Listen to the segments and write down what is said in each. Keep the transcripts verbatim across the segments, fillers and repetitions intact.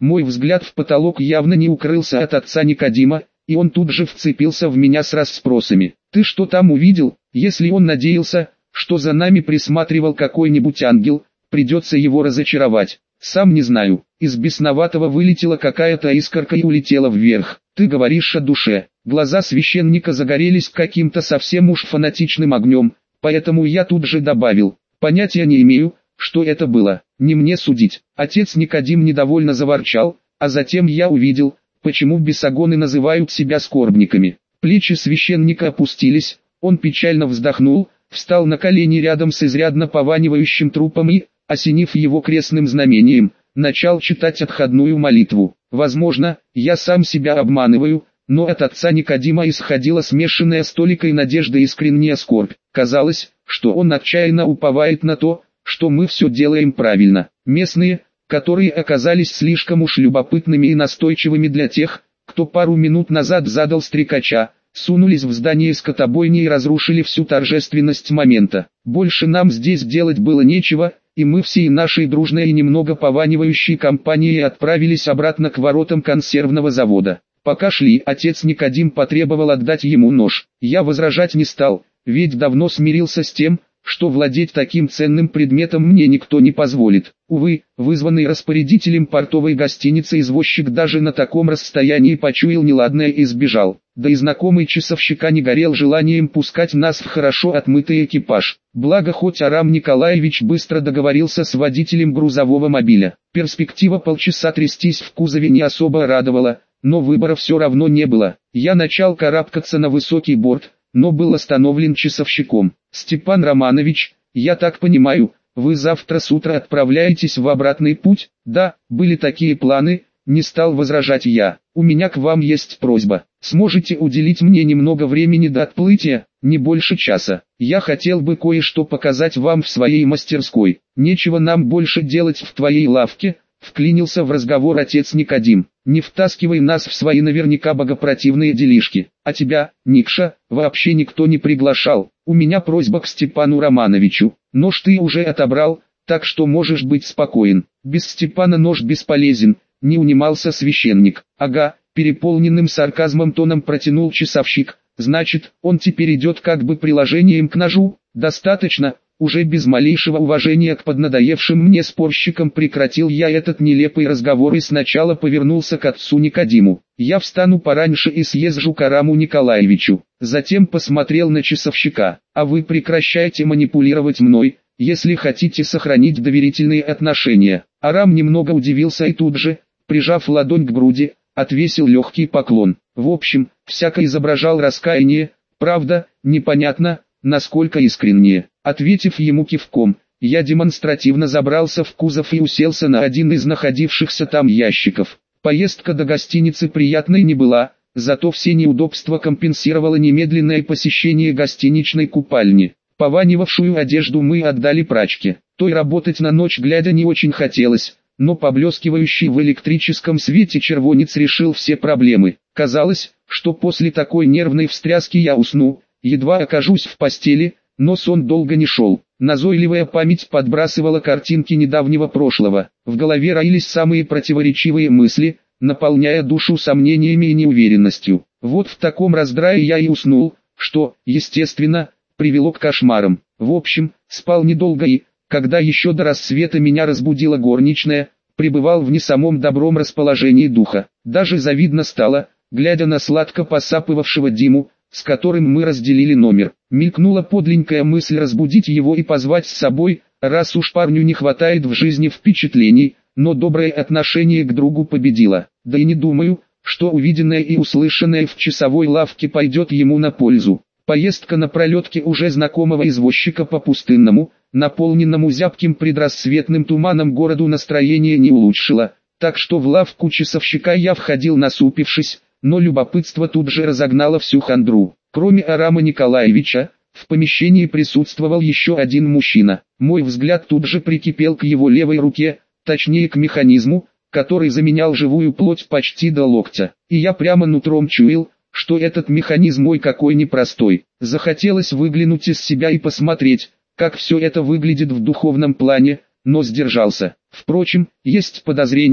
Мой взгляд в потолок явно не укрылся от отца Никодима, и он тут же вцепился в меня с расспросами. «Ты что там увидел?» Если он надеялся, что за нами присматривал какой-нибудь ангел, придется его разочаровать. Сам не знаю. Из бесноватого вылетела какая-то искорка и улетела вверх. Ты говоришь о душе. Глаза священника загорелись каким-то совсем уж фанатичным огнем, поэтому я тут же добавил: понятия не имею, что это было. Не мне судить. Отец Никодим недовольно заворчал, а затем я увидел, почему бесогоны называют себя скорбниками. Плечи священника опустились, он печально вздохнул, встал на колени рядом с изрядно пованивающим трупом и, осенив его крестным знамением, начал читать отходную молитву. Возможно, я сам себя обманываю, но от отца Никодима исходила смешанная с толикой надежды искренняя скорбь. Казалось, что он отчаянно уповает на то, что мы все делаем правильно. Местные, которые оказались слишком уж любопытными и настойчивыми для тех, кто пару минут назад задал стрекача, сунулись в здание скотобойни и разрушили всю торжественность момента. Больше нам здесь делать было нечего, и мы всей нашей дружной и немного пованивающей компанией отправились обратно к воротам консервного завода. Пока шли, отец Никодим потребовал отдать ему нож. Я возражать не стал, ведь давно смирился с тем, что владеть таким ценным предметом мне никто не позволит. Увы, вызванный распорядителем портовой гостиницы извозчик даже на таком расстоянии почуял неладное и сбежал. Да и знакомый часовщика не горел желанием пускать нас в хорошо отмытый экипаж. Благо хоть Арам Николаевич быстро договорился с водителем грузового мобиля. Перспектива полчаса трястись в кузове не особо радовала, но выбора все равно не было. Я начал карабкаться на высокий борт, но был остановлен часовщиком. «Степан Романович, я так понимаю, вы завтра с утра отправляетесь в обратный путь?» «Да, были такие планы», — не стал возражать я. «У меня к вам есть просьба. Сможете уделить мне немного времени до отплытия, не больше часа? Я хотел бы кое-что показать вам в своей мастерской. Нечего нам больше делать в твоей лавке», — вклинился в разговор отец Никодим. «Не втаскивай нас в свои наверняка богопротивные делишки. А тебя, Никша, вообще никто не приглашал. У меня просьба к Степану Романовичу. Нож ты уже отобрал, так что можешь быть спокоен. Без Степана нож бесполезен», — не унимался священник. «Ага», — переполненным сарказмом тоном протянул часовщик. «Значит, он теперь идет как бы приложением к ножу?» «Достаточно». Уже без малейшего уважения к поднадоевшим мне спорщикам прекратил я этот нелепый разговор и сначала повернулся к отцу Никодиму. «Я встану пораньше и съезжу к Араму Николаевичу». Затем посмотрел на часовщика. «А вы прекращайте манипулировать мной, если хотите сохранить доверительные отношения». Арам немного удивился и тут же, прижав ладонь к груди, отвесил легкий поклон. В общем, всяко изображал раскаяние, правда, непонятно, насколько искреннее. Ответив ему кивком, я демонстративно забрался в кузов и уселся на один из находившихся там ящиков. Поездка до гостиницы приятной не была, зато все неудобства компенсировало немедленное посещение гостиничной купальни. Пованивавшую одежду мы отдали прачке. Той работать на ночь глядя не очень хотелось, но поблескивающий в электрическом свете червонец решил все проблемы. Казалось, что после такой нервной встряски я усну, едва окажусь в постели, но сон долго не шел. Назойливая память подбрасывала картинки недавнего прошлого. В голове роились самые противоречивые мысли, наполняя душу сомнениями и неуверенностью. Вот в таком раздрае я и уснул, что, естественно, привело к кошмарам. В общем, спал недолго и, когда еще до рассвета меня разбудила горничная, пребывал в не самом добром расположении духа. Даже завидно стало, глядя на сладко посапывавшего Диму, с которым мы разделили номер. Мелькнула подленькая мысль разбудить его и позвать с собой, раз уж парню не хватает в жизни впечатлений, но доброе отношение к другу победило. Да и не думаю, что увиденное и услышанное в часовой лавке пойдет ему на пользу. Поездка на пролетке уже знакомого извозчика по пустынному, наполненному зябким предрассветным туманом городу настроение не улучшила, так что в лавку часовщика я входил насупившись, но любопытство тут же разогнало всю хандру. Кроме Арама Николаевича, в помещении присутствовал еще один мужчина. Мой взгляд тут же прикипел к его левой руке, точнее к механизму, который заменял живую плоть почти до локтя. И я прямо нутром чуял, что этот механизм ой какой непростой. Захотелось выглянуть из себя и посмотреть, как все это выглядит в духовном плане, но сдержался. Впрочем, есть подозрение,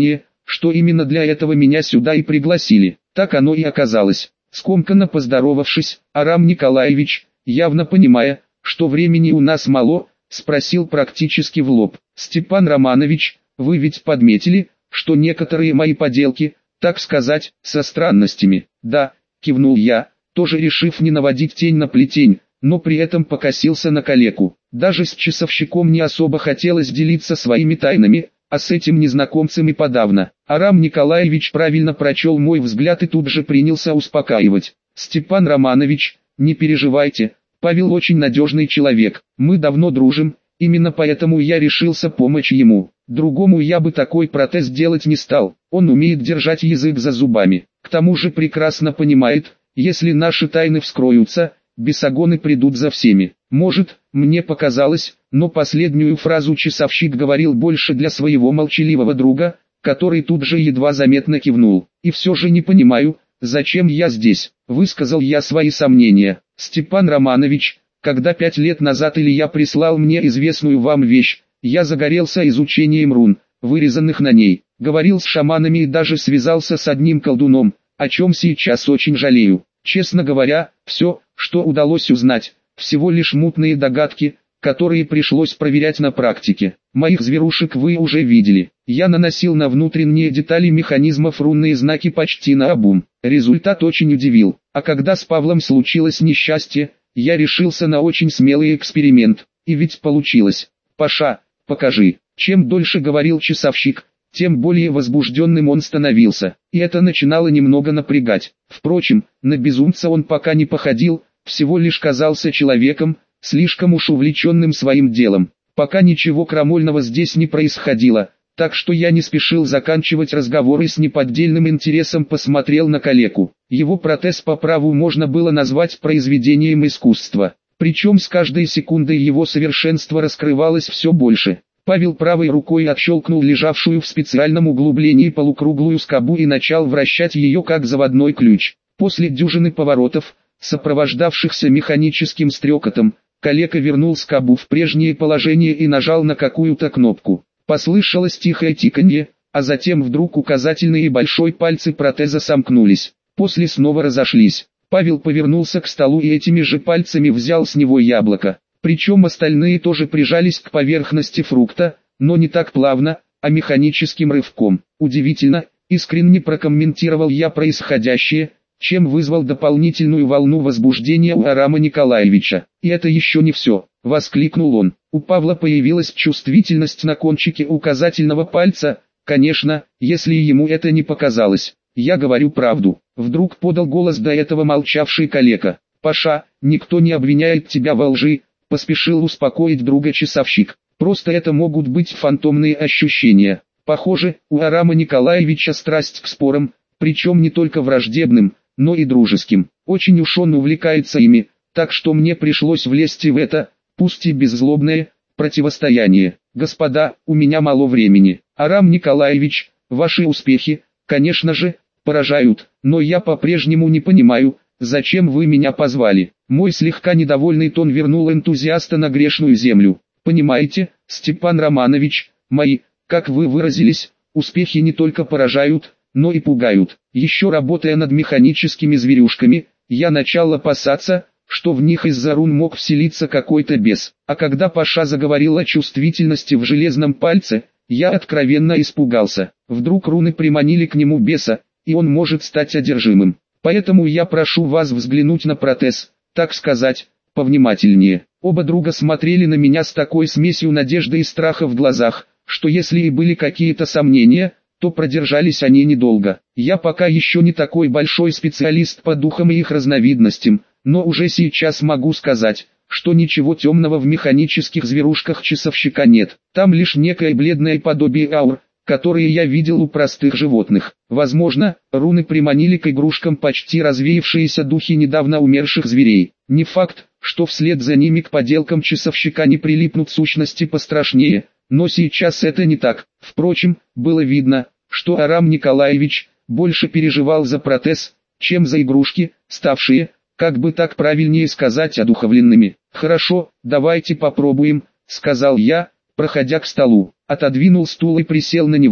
что именно для этого меня сюда и пригласили. Так оно и оказалось. Скомканно поздоровавшись, Арам Николаевич, явно понимая, что времени у нас мало, спросил практически в лоб: «Степан Романович, вы ведь подметили, что некоторые мои поделки, так сказать, со странностями?» «Да», кивнул я, тоже решив не наводить тень на плетень, но при этом покосился на калеку. Даже с часовщиком не особо хотелось делиться своими тайнами, а с этим незнакомцем и подавно. Арам Николаевич правильно прочел мой взгляд и тут же принялся успокаивать: «Степан Романович, не переживайте, Павел очень надежный человек, мы давно дружим, именно поэтому я решился помочь ему. Другому я бы такой протез делать не стал, он умеет держать язык за зубами. К тому же прекрасно понимает, если наши тайны вскроются, бесогоны придут за всеми». Может, мне показалось, но последнюю фразу часовщик говорил больше для своего молчаливого друга, который тут же едва заметно кивнул. «И все же не понимаю, зачем я здесь?» — высказал я свои сомнения. «Степан Романович, когда пять лет назад Илья прислал мне известную вам вещь, я загорелся изучением рун, вырезанных на ней, говорил с шаманами и даже связался с одним колдуном, о чем сейчас очень жалею. Честно говоря, все, что удалось узнать, всего лишь мутные догадки, которые пришлось проверять на практике. Моих зверушек вы уже видели. Я наносил на внутренние детали механизмов рунные знаки почти наобум. Результат очень удивил. А когда с Павлом случилось несчастье, я решился на очень смелый эксперимент. И ведь получилось. Паша, покажи». Чем дольше говорил часовщик, тем более возбужденным он становился. И это начинало немного напрягать. Впрочем, на безумца он пока не походил, всего лишь казался человеком, слишком уж увлеченным своим делом. Пока ничего крамольного здесь не происходило, так что я не спешил заканчивать разговор и с неподдельным интересом посмотрел на калеку. Его протез по праву можно было назвать произведением искусства, причем с каждой секундой его совершенство раскрывалось все больше. Павел правой рукой отщелкнул лежавшую в специальном углублении полукруглую скобу и начал вращать ее как заводной ключ. После дюжины поворотов, сопровождавшихся механическим стрекотом, калека вернул скобу в прежнее положение и нажал на какую-то кнопку. Послышалось тихое тиканье, а затем вдруг указательные и большой пальцы протеза сомкнулись. После снова разошлись. Павел повернулся к столу и этими же пальцами взял с него яблоко. Причем остальные тоже прижались к поверхности фрукта, но не так плавно, а механическим рывком. Удивительно, искренне прокомментировал я происходящее, чем вызвал дополнительную волну возбуждения у Арама Николаевича. «И это еще не все», — воскликнул он. У Павла появилась чувствительность на кончике указательного пальца, конечно, если ему это не показалось. «Я говорю правду», — вдруг подал голос до этого молчавший калека. «Паша, никто не обвиняет тебя во лжи», — поспешил успокоить друга часовщик. «Просто это могут быть фантомные ощущения. Похоже, у Арама Николаевича страсть к спорам, причем не только враждебным, но и дружеским. Очень уж он увлекается ими, так что мне пришлось влезть и в это, пусть и беззлобное, противостояние. Господа, у меня мало времени. Арам Николаевич, ваши успехи, конечно же, поражают, но я по-прежнему не понимаю, зачем вы меня позвали». Мой слегка недовольный тон вернул энтузиаста на грешную землю. «Понимаете, Степан Романович, мои, как вы выразились, успехи не только поражают, но и пугают. Еще работая над механическими зверюшками, я начал опасаться, что в них из-за рун мог вселиться какой-то бес. А когда Паша заговорил о чувствительности в железном пальце, я откровенно испугался. Вдруг руны приманили к нему беса, и он может стать одержимым. Поэтому я прошу вас взглянуть на протез, так сказать, повнимательнее». Оба друга смотрели на меня с такой смесью надежды и страха в глазах, что если и были какие-то сомнения, то продержались они недолго. Я пока еще не такой большой специалист по духам и их разновидностям, но уже сейчас могу сказать, что ничего темного в механических зверушках часовщика нет. Там лишь некое бледное подобие аур, которые я видел у простых животных. Возможно, руны приманили к игрушкам почти развеявшиеся духи недавно умерших зверей. Не факт, что вслед за ними к поделкам часовщика не прилипнут сущности пострашнее, но сейчас это не так. Впрочем, было видно, что Арам Николаевич больше переживал за протез, чем за игрушки, ставшие, как бы так правильнее сказать, одуховленными. «Хорошо, давайте попробуем», — сказал я, проходя к столу, отодвинул стул и присел на него.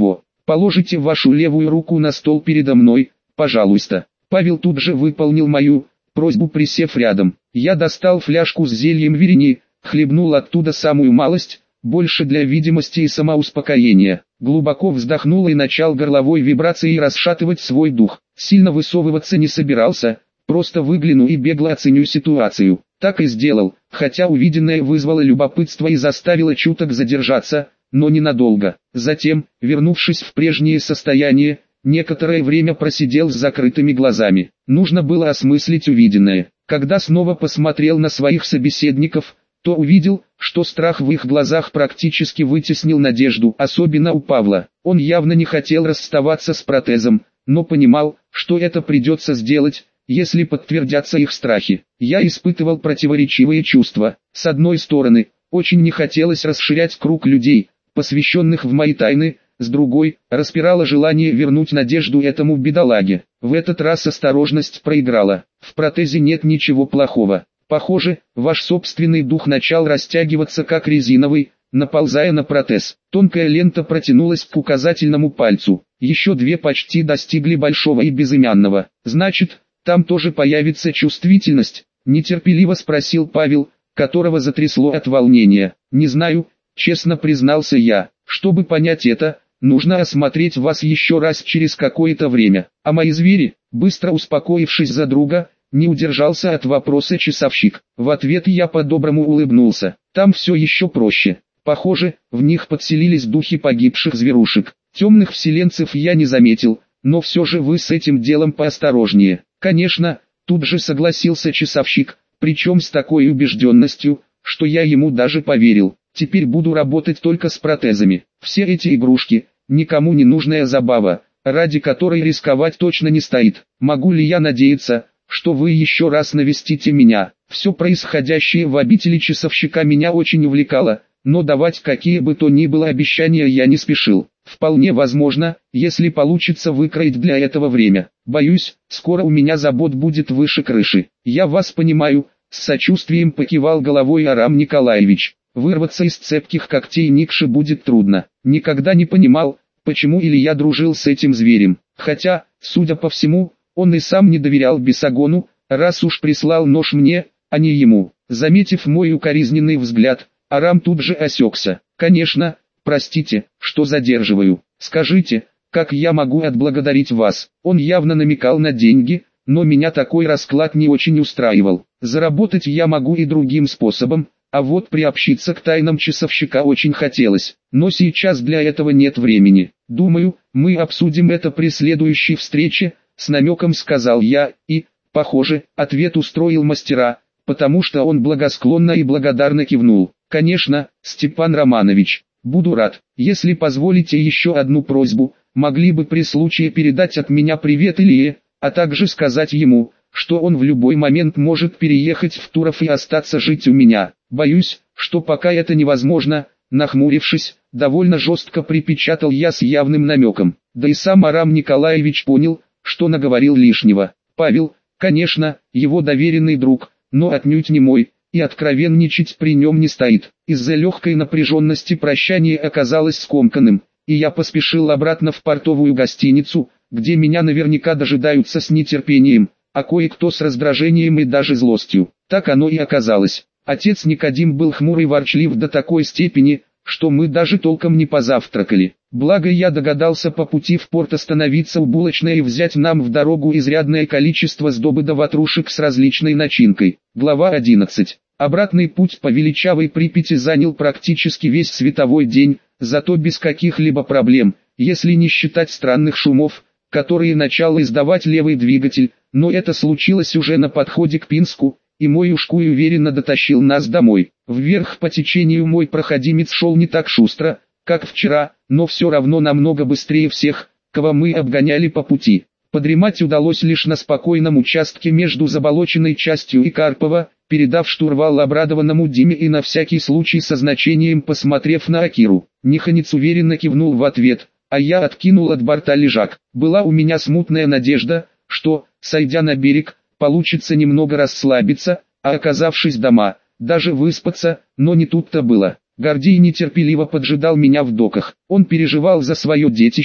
Положите вашу левую руку на стол передо мной, пожалуйста. Павел тут же выполнил мою просьбу, присев рядом. Я достал фляжку с зельем Верени, хлебнул оттуда самую малость, больше для видимости и самоуспокоения. Глубоко вздохнул и начал горловой вибрацией расшатывать свой дух. Сильно высовываться не собирался, просто выгляну и бегло оценю ситуацию. Так и сделал, хотя увиденное вызвало любопытство и заставило чуток задержаться, но ненадолго. Затем, вернувшись в прежнее состояние, некоторое время просидел с закрытыми глазами. Нужно было осмыслить увиденное. Когда снова посмотрел на своих собеседников, то увидел, что страх в их глазах практически вытеснил надежду, особенно у Павла. Он явно не хотел расставаться с протезом, но понимал, что это придется сделать, если подтвердятся их страхи. Я испытывал противоречивые чувства. С одной стороны, очень не хотелось расширять круг людей, посвященных в мои тайны, с другой, распирало желание вернуть надежду этому бедолаге. В этот раз осторожность проиграла. В протезе нет ничего плохого. Похоже, ваш собственный дух начал растягиваться как резиновый, наползая на протез. Тонкая лента протянулась к указательному пальцу. Еще две почти достигли большого и безымянного. Значит, там тоже появится чувствительность? Нетерпеливо спросил Павел, которого затрясло от волнения. Не знаю, честно признался я. Чтобы понять это, нужно осмотреть вас еще раз через какое-то время. А мои звери, быстро успокоившись за друга, не удержался от вопроса часовщик. В ответ я по-доброму улыбнулся. Там все еще проще. Похоже, в них подселились духи погибших зверушек. Темных вселенцев я не заметил, но все же вы с этим делом поосторожнее. Конечно, тут же согласился часовщик, причем с такой убежденностью, что я ему даже поверил. Теперь буду работать только с протезами. Все эти игрушки, никому не нужная забава, ради которой рисковать точно не стоит. Могу ли я надеяться, что вы еще раз навестите меня? Все происходящее в обители часовщика меня очень увлекало, но давать какие бы то ни было обещания я не спешил. Вполне возможно, если получится выкроить для этого время. Боюсь, скоро у меня забот будет выше крыши. Я вас понимаю, с сочувствием покивал головой Арам Николаевич. Вырваться из цепких когтей Никши будет трудно. Никогда не понимал, почему Илья дружил с этим зверем. Хотя, судя по всему, он и сам не доверял Бесогону, раз уж прислал нож мне, а не ему. Заметив мой укоризненный взгляд, Арам тут же осекся. Конечно, простите, что задерживаю. Скажите, как я могу отблагодарить вас? Он явно намекал на деньги, но меня такой расклад не очень устраивал. Заработать я могу и другим способом, а вот приобщиться к тайнам часовщика очень хотелось. Но сейчас для этого нет времени. Думаю, мы обсудим это при следующей встрече, с намеком сказал я, и, похоже, ответ устроил мастера, потому что он благосклонно и благодарно кивнул. Конечно, Степан Романович, буду рад. Если позволите еще одну просьбу, могли бы при случае передать от меня привет Илье, а также сказать ему, что он в любой момент может переехать в Туров и остаться жить у меня. Боюсь, что пока это невозможно, нахмурившись, довольно жестко припечатал я с явным намеком. Да и сам Арам Николаевич понял, что наговорил лишнего. Павел, конечно, его доверенный друг, но отнюдь не мой, и откровенничать при нем не стоит. Из-за легкой напряженности прощание оказалось скомканным, и я поспешил обратно в портовую гостиницу, где меня наверняка дожидаются с нетерпением, а кое-кто с раздражением и даже злостью. Так оно и оказалось. Отец Никодим был хмур и ворчлив до такой степени, что мы даже толком не позавтракали. Благо я догадался по пути в порт остановиться у булочной и взять нам в дорогу изрядное количество сдобы да ватрушек с различной начинкой. Глава одиннадцать. Обратный путь по величавой Припяти занял практически весь световой день, зато без каких-либо проблем, если не считать странных шумов, которые начал издавать левый двигатель, но это случилось уже на подходе к Пинску, и мой ушкуй уверенно дотащил нас домой. Вверх по течению мой проходимец шел не так шустро, как вчера, но все равно намного быстрее всех, кого мы обгоняли по пути. Подремать удалось лишь на спокойном участке между заболоченной частью и Карпова, передав штурвал обрадованному Диме и на всякий случай со значением посмотрев на Акиру. Ниханец уверенно кивнул в ответ, а я откинул от борта лежак. Была у меня смутная надежда, что, сойдя на берег, получится немного расслабиться, а оказавшись дома, даже выспаться, но не тут-то было. Гордей нетерпеливо поджидал меня в доках. Он переживал за свое детище,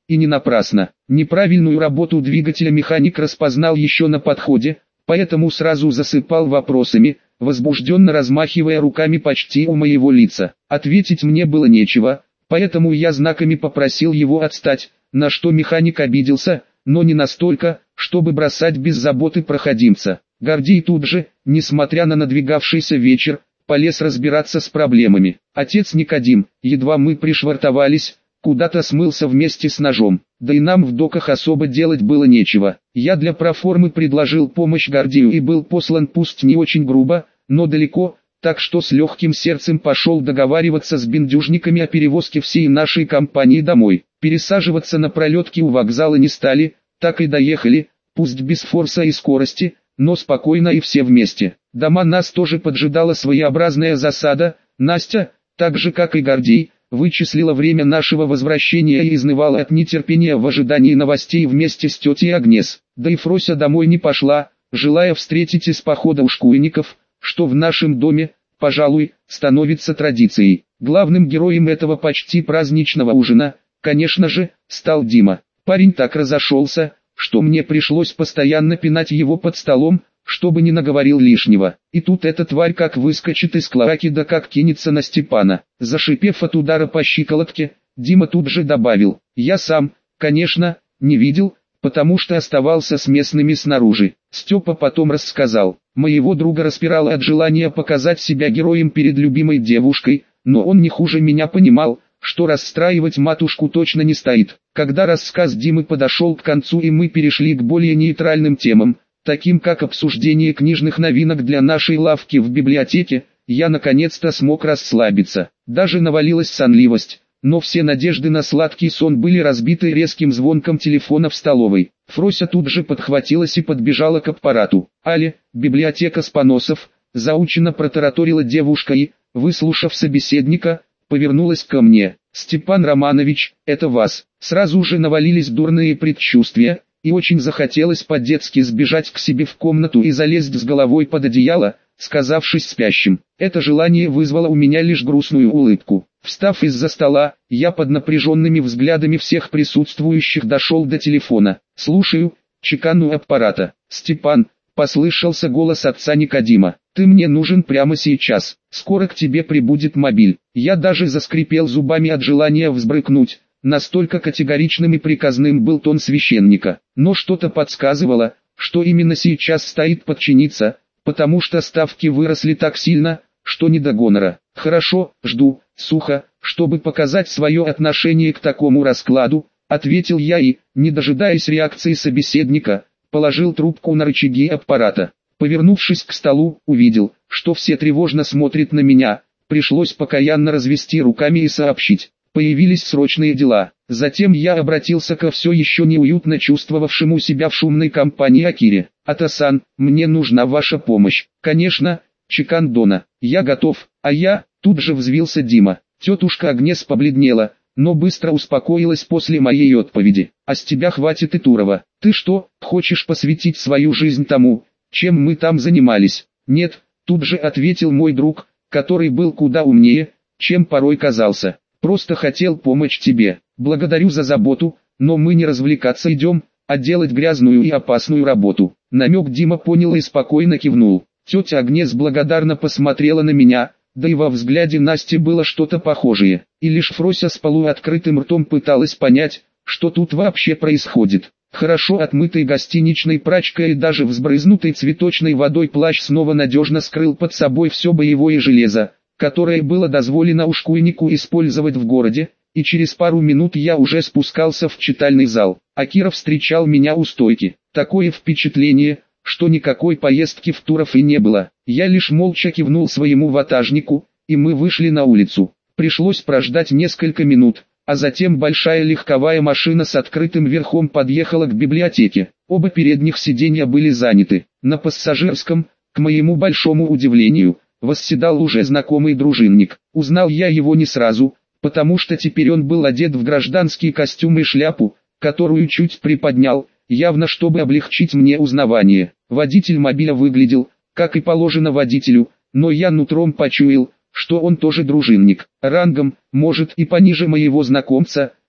и не напрасно. Неправильную работу двигателя механик распознал еще на подходе, поэтому сразу засыпал вопросами, возбужденно размахивая руками почти у моего лица. Ответить мне было нечего, поэтому я знаками попросил его отстать, на что механик обиделся, но не настолько, чтобы бросать без заботы проходимца. Гордей тут же, несмотря на надвигавшийся вечер, полез разбираться с проблемами. Отец Никодим, едва мы пришвартовались, куда-то смылся вместе с ножом, да и нам в доках особо делать было нечего. Я для проформы предложил помощь Гордею и был послан пусть не очень грубо, но далеко, так что с легким сердцем пошел договариваться с бендюжниками о перевозке всей нашей компании домой. Пересаживаться на пролетки у вокзала не стали, так и доехали, пусть без форса и скорости, но спокойно и все вместе. Дома нас тоже поджидала своеобразная засада. Настя, так же как и Гордей, вычислила время нашего возвращения и изнывала от нетерпения в ожидании новостей вместе с тетей Агнес. Да и Фрося домой не пошла, желая встретить из похода ушкуйников, что в нашем доме, пожалуй, становится традицией. Главным героем этого почти праздничного ужина, конечно же, стал Дима. Парень так разошелся, что мне пришлось постоянно пинать его под столом, чтобы не наговорил лишнего. И тут эта тварь как выскочит из клоаки да как кинется на Степана. Зашипев от удара по щиколотке, Дима тут же добавил: «Я сам, конечно, не видел, потому что оставался с местными снаружи». Степа потом рассказал: «Моего друга распирало от желания показать себя героем перед любимой девушкой, но он не хуже меня понимал, что расстраивать матушку точно не стоит». Когда рассказ Димы подошел к концу и мы перешли к более нейтральным темам, таким как обсуждение книжных новинок для нашей лавки в библиотеке, я наконец-то смог расслабиться. Даже навалилась сонливость, но все надежды на сладкий сон были разбиты резким звонком телефона в столовой. Фрося тут же подхватилась и подбежала к аппарату. «Алле, библиотека Споносов», заученно протараторила девушка и, выслушав собеседника, повернулась ко мне. «Степан Романович, это вас». Сразу же навалились дурные предчувствия, и очень захотелось по-детски сбежать к себе в комнату и залезть с головой под одеяло, сказавшись спящим. Это желание вызвало у меня лишь грустную улыбку. Встав из-за стола, я под напряженными взглядами всех присутствующих дошел до телефона. «Слушаю», чекану аппарата. «Степан», послышался голос отца Никодима, «ты мне нужен прямо сейчас, скоро к тебе прибудет мобиль». Я даже заскрипел зубами от желания взбрыкнуть, настолько категоричным и приказным был тон священника. Но что-то подсказывало, что именно сейчас стоит подчиниться, потому что ставки выросли так сильно, что не до гонора. «Хорошо, жду», сухо, чтобы показать свое отношение к такому раскладу, ответил я и, не дожидаясь реакции собеседника, положил трубку на рычаги аппарата. Повернувшись к столу, увидел, что все тревожно смотрят на меня, пришлось покаянно развести руками и сообщить: появились срочные дела. Затем я обратился ко все еще неуютно чувствовавшему себя в шумной компании Акире. «Ата-сан, мне нужна ваша помощь». «Конечно, чекан Дона, я готов». «А я», тут же взвился Дима. Тетушка Агнес побледнела, но быстро успокоилась после моей отповеди. «А с тебя хватит и Турова. Ты что, хочешь посвятить свою жизнь тому, чем мы там занимались?» «Нет», тут же ответил мой друг, который был куда умнее, чем порой казался. «Просто хотел помочь тебе. Благодарю за заботу, но мы не развлекаться идем, а делать грязную и опасную работу». Намек Дима понял и спокойно кивнул. Тетя Агнес благодарно посмотрела на меня, да и во взгляде Насти было что-то похожее. И лишь Фрося с полуоткрытым ртом пыталась понять, что тут вообще происходит. Хорошо отмытый гостиничной прачкой и даже взбрызнутый цветочной водой плащ снова надежно скрыл под собой все боевое железо, которое было дозволено ушкуйнику использовать в городе, и через пару минут я уже спускался в читальный зал. Акира встречал меня у стойки. Такое впечатление, что никакой поездки в Туров и не было. Я лишь молча кивнул своему ватажнику, и мы вышли на улицу. Пришлось прождать несколько минут, а затем большая легковая машина с открытым верхом подъехала к библиотеке. Оба передних сиденья были заняты. На пассажирском, к моему большому удивлению, восседал уже знакомый дружинник. Узнал я его не сразу, потому что теперь он был одет в гражданский костюм и шляпу, которую чуть приподнял, явно чтобы облегчить мне узнавание. Водитель мобиля выглядел, как и положено водителю, но я нутром почуял, что он тоже дружинник. Рангом, может и пониже моего знакомца,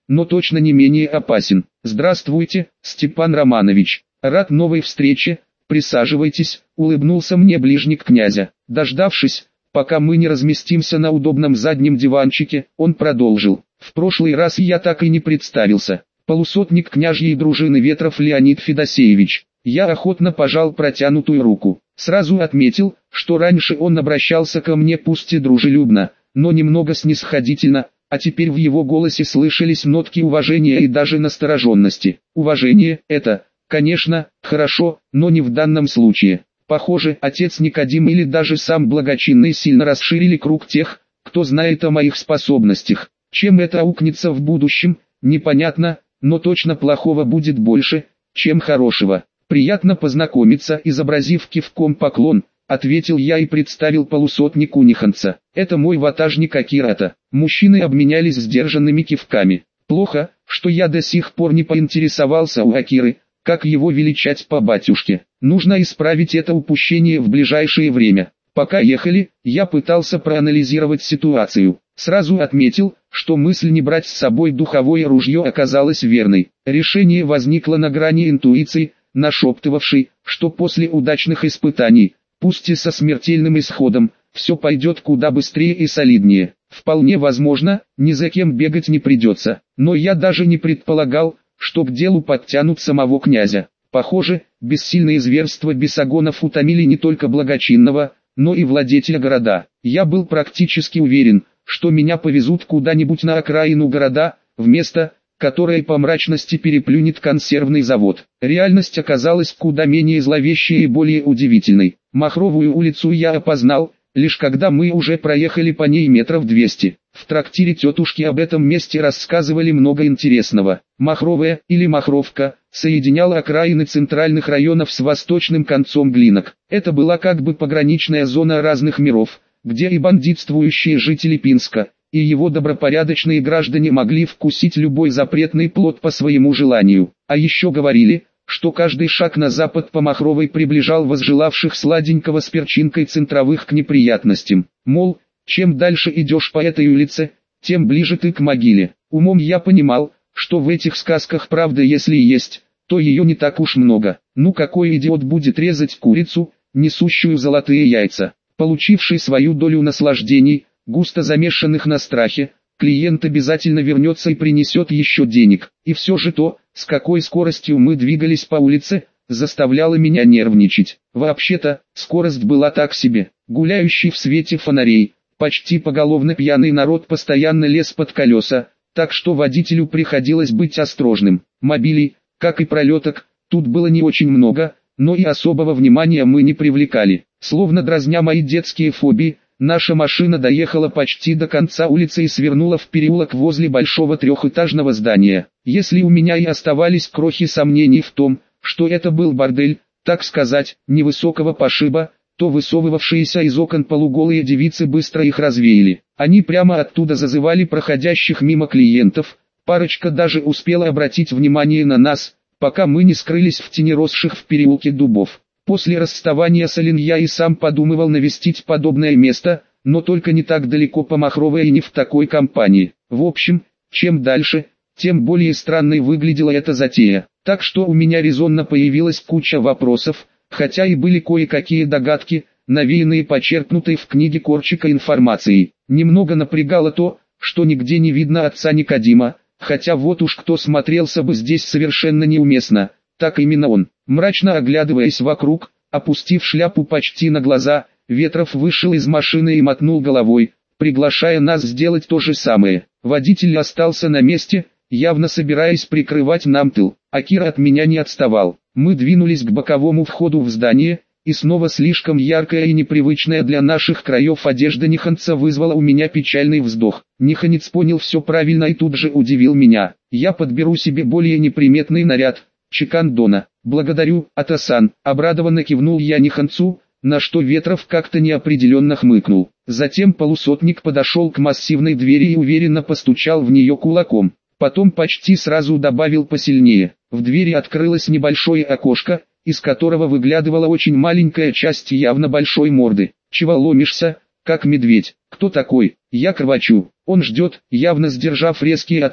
но точно не менее опасен. Здравствуйте, Степан Романович. Рад новой встрече, присаживайтесь, улыбнулся мне ближник князя. Дождавшись, пока мы не разместимся на удобном заднем диванчике, он продолжил. В прошлый раз я так и не представился. Полусотник княжьей дружины Ветров Леонид Федосеевич. Я охотно пожал протянутую руку. Сразу отметил, что раньше он обращался ко мне пусть и дружелюбно, но немного снисходительно, а теперь в его голосе слышались нотки уважения и даже настороженности. Уважение – это, конечно, хорошо, но не в данном случае. Похоже, отец Никодим или даже сам благочинный сильно расширили круг тех, кто знает о моих способностях. Чем это аукнется в будущем, непонятно, но точно плохого будет больше, чем хорошего. «Приятно познакомиться», изобразив кивком поклон, ответил я и представил полусотнику Ниханца. «Это мой ватажник Акирата». Мужчины обменялись сдержанными кивками. Плохо, что я до сих пор не поинтересовался у Акиры, как его величать по батюшке. Нужно исправить это упущение в ближайшее время. Пока ехали, я пытался проанализировать ситуацию. Сразу отметил, что мысль не брать с собой духовое ружье оказалась верной. Решение возникло на грани интуиции, нашептывавшей, что после удачных испытаний, пусть и со смертельным исходом, все пойдет куда быстрее и солиднее. Вполне возможно, ни за кем бегать не придется, но я даже не предполагал, что к делу подтянут самого князя. Похоже, бессильные зверства бесогонов утомили не только благочинного, но и владетеля города. Я был практически уверен, что меня повезут куда-нибудь на окраину города, в место, которое по мрачности переплюнет консервный завод. Реальность оказалась куда менее зловещей и более удивительной. Махровую улицу я опознал, лишь когда мы уже проехали по ней метров двести. В трактире тетушки об этом месте рассказывали много интересного. Махровая, или Махровка, соединяла окраины центральных районов с восточным концом Глинок. Это была как бы пограничная зона разных миров, где и бандитствующие жители Пинска, и его добропорядочные граждане могли вкусить любой запретный плод по своему желанию. А еще говорили, что каждый шаг на запад по Махровой приближал возжелавших сладенького с перчинкой центровых к неприятностям. Мол, чем дальше идешь по этой улице, тем ближе ты к могиле. Умом я понимал, что в этих сказках правда если и есть, то ее не так уж много. Ну какой идиот будет резать курицу, несущую золотые яйца? Получивший свою долю наслаждений, густо замешанных на страхе, клиент обязательно вернется и принесет еще денег. И все же то, с какой скоростью мы двигались по улице, заставляло меня нервничать. Вообще-то, скорость была так себе. Гуляющий в свете фонарей, почти поголовно пьяный народ постоянно лез под колеса, так что водителю приходилось быть осторожным. Мобилей, как и пролеток, тут было не очень много, но и особого внимания мы не привлекали. Словно дразня мои детские фобии, наша машина доехала почти до конца улицы и свернула в переулок возле большого трехэтажного здания. Если у меня и оставались крохи сомнений в том, что это был бордель, так сказать, невысокого пошиба, то высовывавшиеся из окон полуголые девицы быстро их развеяли. Они прямо оттуда зазывали проходящих мимо клиентов, парочка даже успела обратить внимание на нас, пока мы не скрылись в тени росших в переулке дубов. После расставания с Алин я и сам подумывал навестить подобное место, но только не так далеко по Махровой и не в такой компании. В общем, чем дальше, тем более странной выглядела эта затея. Так что у меня резонно появилась куча вопросов, хотя и были кое-какие догадки, навеянные почерпнутой в книге Корчика информацией. Немного напрягало то, что нигде не видно отца Никодима, хотя вот уж кто смотрелся бы здесь совершенно неуместно, так именно он. Мрачно оглядываясь вокруг, опустив шляпу почти на глаза, Ветров вышел из машины и мотнул головой, приглашая нас сделать то же самое. Водитель остался на месте, явно собираясь прикрывать нам тыл. Акира от меня не отставал. Мы двинулись к боковому входу в здание, и снова слишком яркая и непривычная для наших краев одежда Ниханца вызвала у меня печальный вздох. Ниханец понял все правильно и тут же удивил меня. Я подберу себе более неприметный наряд. Чекан Дона. «Благодарю, Атасан», — обрадованно кивнул я Ниханцу, на что Ветров как-то неопределенно хмыкнул. Затем полусотник подошел к массивной двери и уверенно постучал в нее кулаком. Потом почти сразу добавил посильнее. В двери открылось небольшое окошко, из которого выглядывала очень маленькая часть явно большой морды. «Чего ломишься, как медведь? Кто такой?» «Я Кровачу. Он ждет», явно сдержав резкий ответ,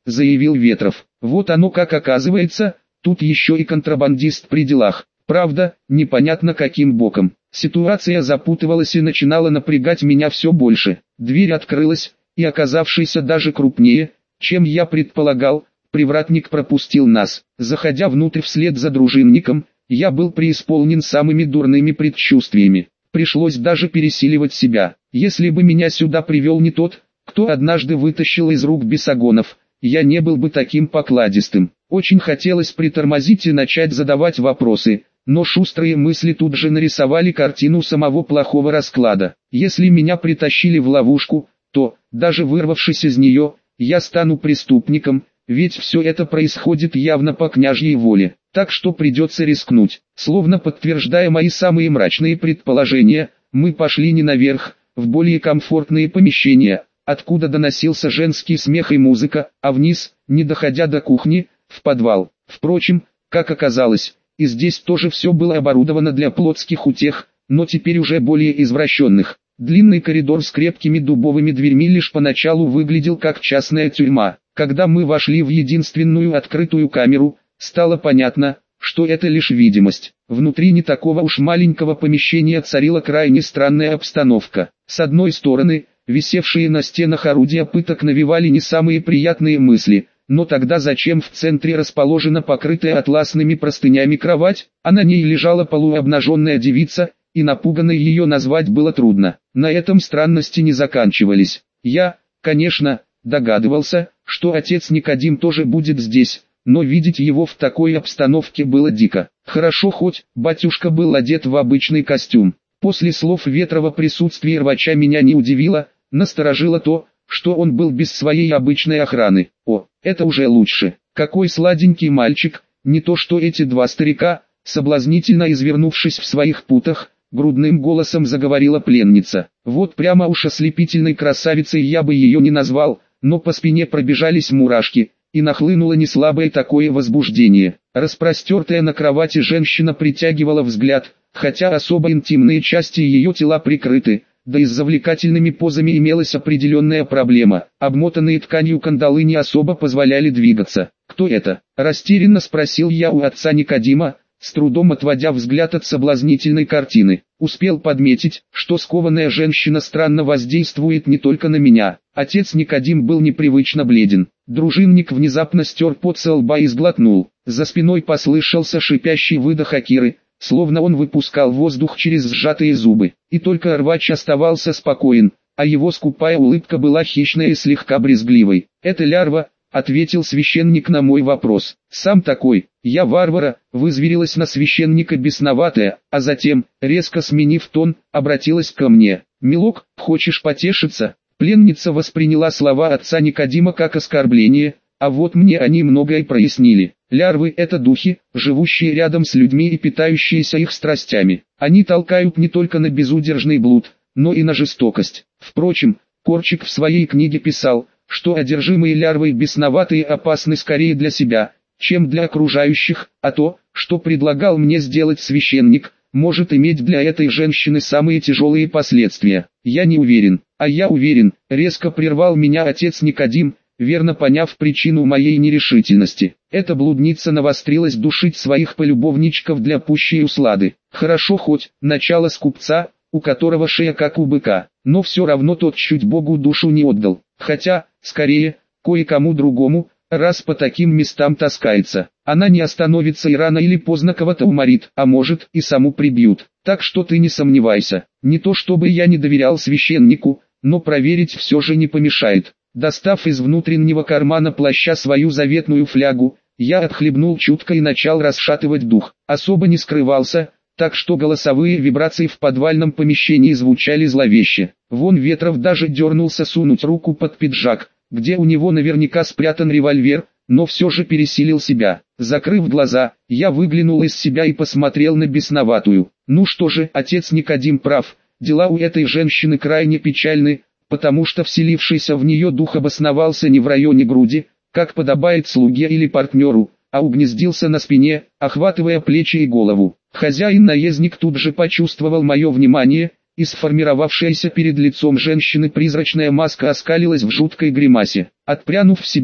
заявил Ветров. Вот оно как оказывается, тут еще и контрабандист при делах. Правда, непонятно каким боком. Ситуация запутывалась и начинала напрягать меня все больше. Дверь открылась, и оказавшийся даже крупнее, чем я предполагал, привратник пропустил нас. Заходя внутрь вслед за дружинником, я был преисполнен самыми дурными предчувствиями. Пришлось даже пересиливать себя. Если бы меня сюда привел не тот, кто однажды вытащил из рук бесогонов, я не был бы таким покладистым. Очень хотелось притормозить и начать задавать вопросы, но шустрые мысли тут же нарисовали картину самого плохого расклада. Если меня притащили в ловушку, то, даже вырвавшись из нее, я стану преступником, ведь все это происходит явно по княжьей воле. Так что придется рискнуть. Словно подтверждая мои самые мрачные предположения, мы пошли не наверх, в более комфортные помещения, откуда доносился женский смех и музыка, а вниз, не доходя до кухни, в подвал. Впрочем, как оказалось, и здесь тоже все было оборудовано для плотских утех, но теперь уже более извращенных. Длинный коридор с крепкими дубовыми дверьми лишь поначалу выглядел как частная тюрьма. Когда мы вошли в единственную открытую камеру, стало понятно, что это лишь видимость. Внутри не такого уж маленького помещения царила крайне странная обстановка. С одной стороны, висевшие на стенах орудия пыток навевали не самые приятные мысли, но тогда зачем в центре расположена покрытая атласными простынями кровать, а на ней лежала полуобнаженная девица, и напуганной ее назвать было трудно. На этом странности не заканчивались. Я, конечно, догадывался, что отец Никодим тоже будет здесь, но видеть его в такой обстановке было дико. Хорошо хоть батюшка был одет в обычный костюм. После слов Ветрова присутствие рвача меня не удивило, насторожило то, что он был без своей обычной охраны. О, это уже лучше. Какой сладенький мальчик, не то что эти два старика, соблазнительно извернувшись в своих путах, грудным голосом заговорила пленница. Вот прямо уж ослепительной красавицей я бы ее не назвал, но по спине пробежались мурашки, и нахлынуло неслабое такое возбуждение. Распростертая на кровати женщина притягивала взгляд, хотя особо интимные части ее тела прикрыты, да и с завлекательными позами имелась определенная проблема. Обмотанные тканью кандалы не особо позволяли двигаться. «Кто это?» – растерянно спросил я у отца Никодима, с трудом отводя взгляд от соблазнительной картины. Успел подметить, что скованная женщина странно воздействует не только на меня. Отец Никодим был непривычно бледен. Дружинник внезапно стер пот со лба и сглотнул. За спиной послышался шипящий выдох Акиры, словно он выпускал воздух через сжатые зубы. И только рвач оставался спокоен, а его скупая улыбка была хищной и слегка брезгливой. «Это лярва», — ответил священник на мой вопрос. «Сам такой, я варвара», — вызверилась на священника бесноватая, а затем, резко сменив тон, обратилась ко мне. «Милок, хочешь потешиться?» Пленница восприняла слова отца Никодима как оскорбление, а вот мне они многое прояснили. Лярвы – это духи, живущие рядом с людьми и питающиеся их страстями. Они толкают не только на безудержный блуд, но и на жестокость. Впрочем, Корчик в своей книге писал, что одержимые лярвой бесноватые опасны скорее для себя, чем для окружающих, а то, что предлагал мне сделать священник, может иметь для этой женщины самые тяжелые последствия. Я не уверен, а я уверен, резко прервал меня отец Никодим, верно поняв причину моей нерешительности. Эта блудница навострилась душить своих полюбовничков для пущей услады. Хорошо хоть, начало с купца, у которого шея как у быка, но все равно тот чуть Богу душу не отдал. Хотя, скорее, кое-кому другому, раз по таким местам таскается. Она не остановится и рано или поздно кого-то уморит, а может и саму прибьют. Так что ты не сомневайся. Не то чтобы я не доверял священнику, но проверить все же не помешает. Достав из внутреннего кармана плаща свою заветную флягу, я отхлебнул чутко и начал расшатывать дух. Особо не скрывался, так что голосовые вибрации в подвальном помещении звучали зловеще. Вон Ветров даже дернулся сунуть руку под пиджак, где у него наверняка спрятан револьвер, но все же пересилил себя. Закрыв глаза, я выглянул из себя и посмотрел на бесноватую. Ну что же, отец Никодим прав, дела у этой женщины крайне печальны, потому что вселившийся в нее дух обосновался не в районе груди, как подобает слуге или партнеру, а угнездился на спине, охватывая плечи и голову. Хозяин-наездник тут же почувствовал мое внимание, и сформировавшаяся перед лицом женщины призрачная маска оскалилась в жуткой гримасе. Отпрянув в себя,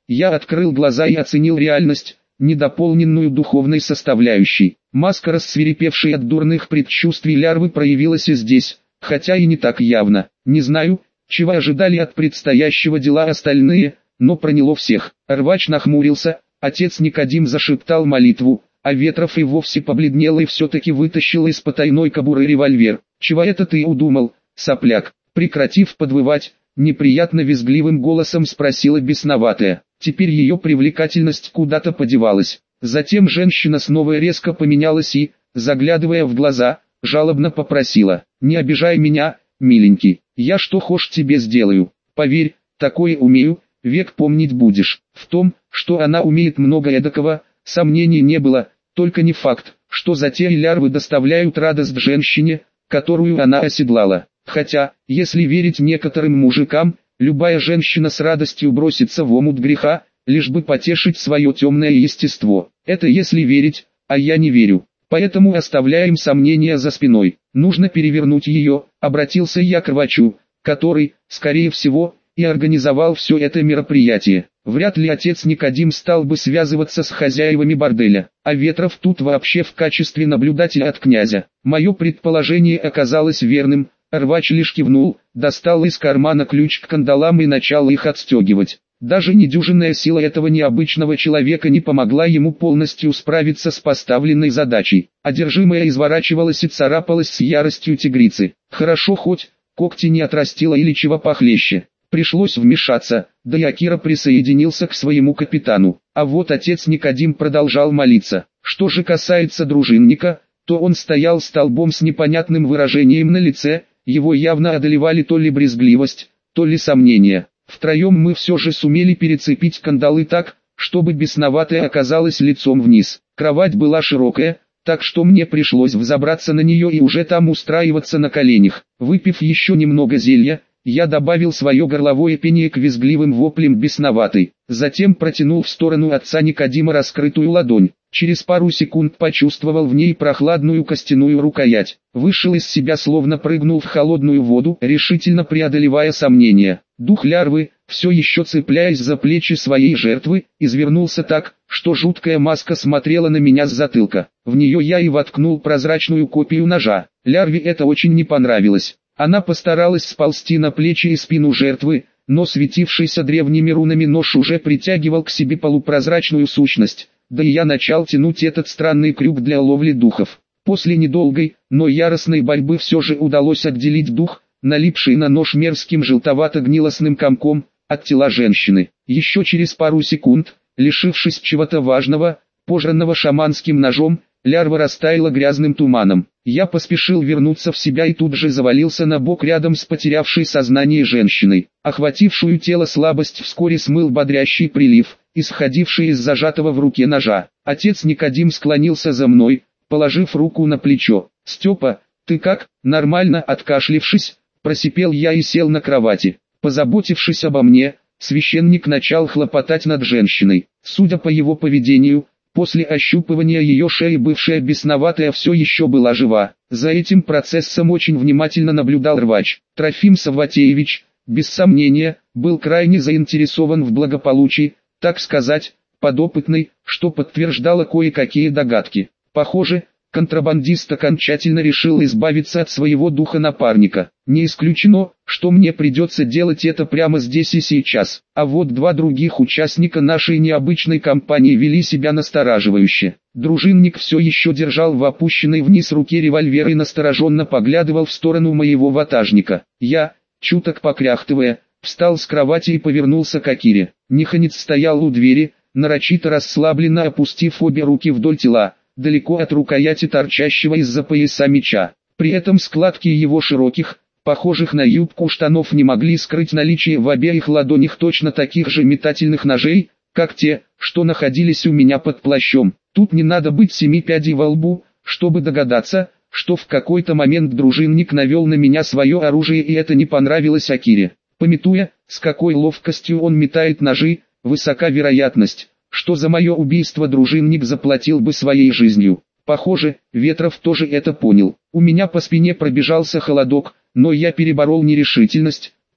Я открыл глаза и оценил реальность, недополненную духовной составляющей. Маска, рассвирепевшая от дурных предчувствий лярвы, проявилась и здесь, хотя и не так явно. Не знаю, чего ожидали от предстоящего дела остальные, но проняло всех. Рвач нахмурился, отец Никодим зашептал молитву, а Ветров и вовсе побледнел и все-таки вытащил из потайной кобуры револьвер. «Чего это ты удумал, сопляк?» Прекратив подвывать, неприятно визгливым голосом спросила бесноватая. Теперь ее привлекательность куда-то подевалась. Затем женщина снова резко поменялась и, заглядывая в глаза, жалобно попросила: «Не обижай меня, миленький, я что хошь тебе сделаю. Поверь, такое умею, век помнить будешь». В том, что она умеет много эдакого, сомнений не было, только не факт, что затеи лярвы доставляют радость женщине, которую она оседлала. Хотя, если верить некоторым мужикам, любая женщина с радостью бросится в омут греха, лишь бы потешить свое темное естество. Это если верить, а я не верю. Поэтому оставляем сомнения за спиной. Нужно перевернуть ее, обратился я к Рвачу, который, скорее всего, и организовал все это мероприятие. Вряд ли отец Никодим стал бы связываться с хозяевами борделя, а Ветров тут вообще в качестве наблюдателя от князя. Мое предположение оказалось верным. Рвач лишь кивнул, достал из кармана ключ к кандалам и начал их отстегивать. Даже недюжинная сила этого необычного человека не помогла ему полностью справиться с поставленной задачей. Одержимая изворачивалась и царапалась с яростью тигрицы. Хорошо хоть когти не отрастила или чего похлеще. Пришлось вмешаться, да и Акира присоединился к своему капитану. А вот отец Никодим продолжал молиться. Что же касается дружинника, то он стоял столбом с непонятным выражением на лице. Его явно одолевали то ли брезгливость, то ли сомнения. Втроем мы все же сумели перецепить кандалы так, чтобы бесноватая оказалась лицом вниз. Кровать была широкая, так что мне пришлось взобраться на нее и уже там устраиваться на коленях. Выпив еще немного зелья, я добавил свое горловое пение к визгливым воплям бесноватой. Затем протянул в сторону отца Никодима раскрытую ладонь. Через пару секунд почувствовал в ней прохладную костяную рукоять. Вышел из себя, словно прыгнул в холодную воду, решительно преодолевая сомнения. Дух лярвы, все еще цепляясь за плечи своей жертвы, извернулся так, что жуткая маска смотрела на меня с затылка. В нее я и воткнул прозрачную копию ножа. Лярве это очень не понравилось. Она постаралась сползти на плечи и спину жертвы, но светившийся древними рунами нож уже притягивал к себе полупрозрачную сущность. Да и я начал тянуть этот странный крюк для ловли духов. После недолгой, но яростной борьбы все же удалось отделить дух, налипший на нож мерзким желтовато-гнилостным комком, от тела женщины. Еще через пару секунд, лишившись чего-то важного, пожранного шаманским ножом, лярва растаяла грязным туманом. Я поспешил вернуться в себя и тут же завалился на бок рядом с потерявшей сознание женщиной. Охватившую тело слабость вскоре смыл бодрящий прилив, исходивший из зажатого в руке ножа. Отец Никодим склонился за мной, положив руку на плечо. «Степа, ты как?» Нормально откашлившись, просипел я и сел на кровати. Позаботившись обо мне, священник начал хлопотать над женщиной. Судя по его поведению, после ощупывания ее шеи бывшая бесноватая все еще была жива. За этим процессом очень внимательно наблюдал Рвач. Трофим Савватеевич, без сомнения, был крайне заинтересован в благополучии, так сказать, подопытный, что подтверждало кое-какие догадки. Похоже, контрабандист окончательно решил избавиться от своего духа-напарника. Не исключено, что мне придется делать это прямо здесь и сейчас. А вот два других участника нашей необычной компании вели себя настораживающе. Дружинник все еще держал в опущенной вниз руке револьвер и настороженно поглядывал в сторону моего ватажника. Я, чуток покряхтывая, встал с кровати и повернулся к Акире. Ниханец стоял у двери, нарочито расслабленно опустив обе руки вдоль тела, далеко от рукояти торчащего из-за пояса меча. При этом складки его широких, похожих на юбку штанов не могли скрыть наличие в обеих ладонях точно таких же метательных ножей, как те, что находились у меня под плащом. Тут не надо быть семи пядей во лбу, чтобы догадаться, что в какой-то момент дружинник навел на меня свое оружие, и это не понравилось Акире. Памятуя, с какой ловкостью он метает ножи, высока вероятность, что за мое убийство дружинник заплатил бы своей жизнью. Похоже, Ветров тоже это понял. У меня по спине пробежался холодок, но я переборол нерешительность,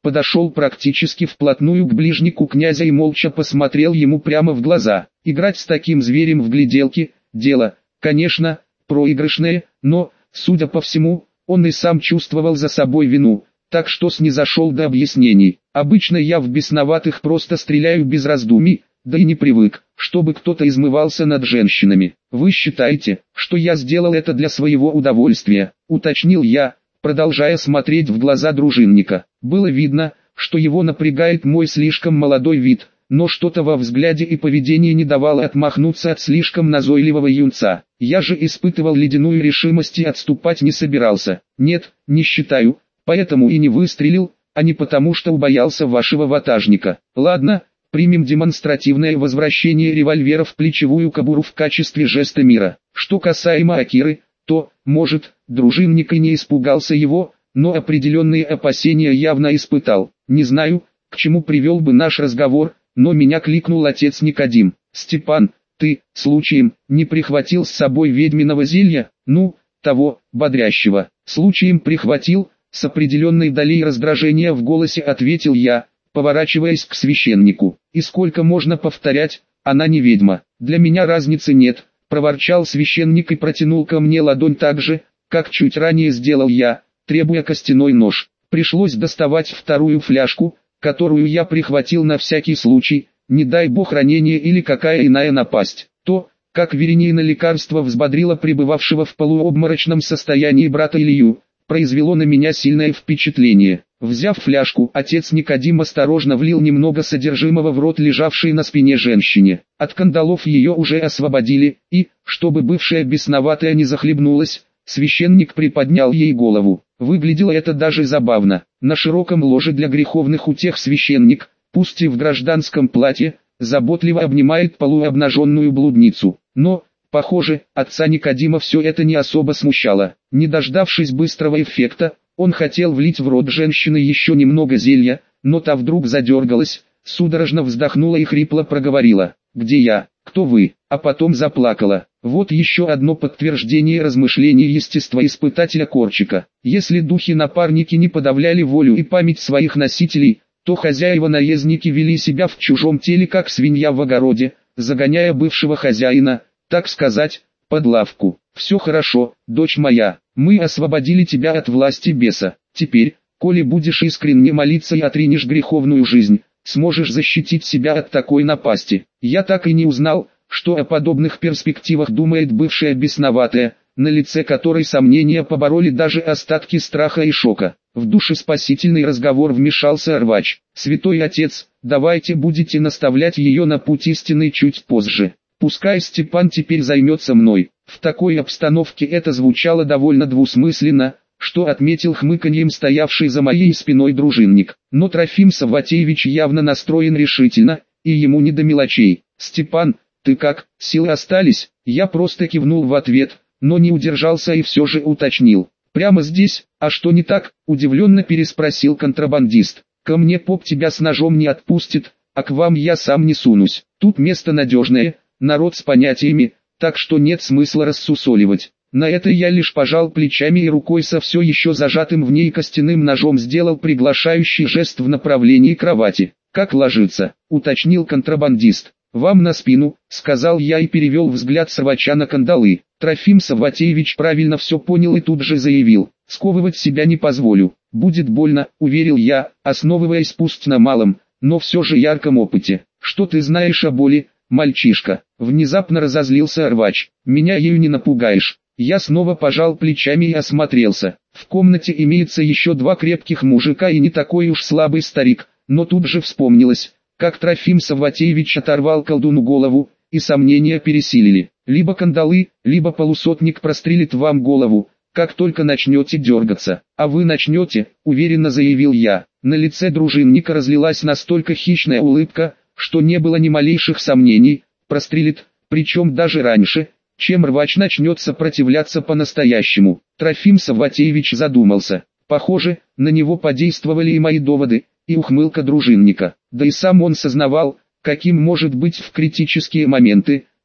подошел практически вплотную к ближнику князя и молча посмотрел ему прямо в глаза. Играть с таким зверем в гляделки – дело, конечно, проигрышное, но, судя по всему, он и сам чувствовал за собой вину, так что снизошел до объяснений. Обычно я в бесноватых просто стреляю без раздумий, да и не привык, чтобы кто-то измывался над женщинами. Вы считаете, что я сделал это для своего удовольствия, уточнил я, продолжая смотреть в глаза дружинника. Было видно, что его напрягает мой слишком молодой вид, но что-то во взгляде и поведении не давало отмахнуться от слишком назойливого юнца. Я же испытывал ледяную решимость и отступать не собирался. Нет, не считаю, поэтому и не выстрелил, а не потому что убоялся вашего ватажника. Ладно, примем демонстративное возвращение револьвера в плечевую кобуру в качестве жеста мира. Что касаемо Акиры, то, может, дружинник и не испугался его, но определенные опасения явно испытал. Не знаю, к чему привел бы наш разговор, но меня кликнул отец Никодим. «Степан, ты, случаем, не прихватил с собой ведьминого зелья? Ну, того, бодрящего». «Случаем прихватил», с определенной долей раздражения в голосе ответил я, поворачиваясь к священнику. «И сколько можно повторять, она не ведьма. Для меня разницы нет», проворчал священник и протянул ко мне ладонь так же, как чуть ранее сделал я, требуя костяной нож. Пришлось доставать вторую фляжку, которую я прихватил на всякий случай, не дай бог ранение или какая иная напасть. То, как Вереней на лекарство взбодрило пребывавшего в полуобморочном состоянии брата Илью, произвело на меня сильное впечатление. Взяв фляжку, отец Никодим осторожно влил немного содержимого в рот лежавшей на спине женщине. От кандалов ее уже освободили, и, чтобы бывшая бесноватая не захлебнулась, священник приподнял ей голову. Выглядело это даже забавно. На широком ложе для греховных утех священник, пусть и в гражданском платье, заботливо обнимает полуобнаженную блудницу. Но, похоже, отца Никодима все это не особо смущало. Не дождавшись быстрого эффекта, он хотел влить в рот женщины еще немного зелья, но та вдруг задергалась, судорожно вздохнула и хрипло проговорила: «Где я? Кто вы?» А потом заплакала. Вот еще одно подтверждение размышлений естествоиспытателя Корчика. Если духи-напарники не подавляли волю и память своих носителей, то хозяева-наездники вели себя в чужом теле как свинья в огороде, загоняя бывшего хозяина, так сказать, под лавку. «Все хорошо, дочь моя, мы освободили тебя от власти беса. Теперь, коли будешь искренне молиться и отринешь греховную жизнь, сможешь защитить себя от такой напасти». Я так и не узнал, что о подобных перспективах думает бывшая бесноватая, на лице которой сомнения побороли даже остатки страха и шока. В душеспасительный разговор вмешался рвач. «Святой отец, давайте будете наставлять ее на путь истинный чуть позже. Пускай Степан теперь займется мной». В такой обстановке это звучало довольно двусмысленно, что отметил хмыканьем стоявший за моей спиной дружинник. Но Трофим Савватеевич явно настроен решительно, и ему не до мелочей. «Степан, ты как, силы остались?» Я просто кивнул в ответ, но не удержался и все же уточнил. «Прямо здесь? А что не так?» – удивленно переспросил контрабандист. «Ко мне поп тебя с ножом не отпустит, а к вам я сам не сунусь. Тут место надежное, народ с понятиями, так что нет смысла рассусоливать». На это я лишь пожал плечами и рукой со все еще зажатым в ней костяным ножом сделал приглашающий жест в направлении кровати. «Как ложиться?» – уточнил контрабандист. «Вам на спину», — сказал я и перевел взгляд с рвача на кандалы. Трофим Савватеевич правильно все понял и тут же заявил: «Сковывать себя не позволю. Будет больно», — уверил я, основываясь пусть на малом, но все же ярком опыте. «Что ты знаешь о боли, мальчишка?» Внезапно разозлился рвач. «Меня ею не напугаешь». Я снова пожал плечами и осмотрелся. В комнате имеется еще два крепких мужика и не такой уж слабый старик, но тут же вспомнилось, как Трофим Савватеевич оторвал колдуну голову, и сомнения пересилили. Либо кандалы, либо полусотник прострелит вам голову, как только начнете дергаться. «А вы начнете», — уверенно заявил я. На лице дружинника разлилась настолько хищная улыбка, что не было ни малейших сомнений, прострелит, причем даже раньше, чем рвач начнет сопротивляться по-настоящему. Трофим Савватеевич задумался. Похоже, на него подействовали и мои доводы, и ухмылка дружинника. Да и сам он сознавал, каким может быть в критические моменты,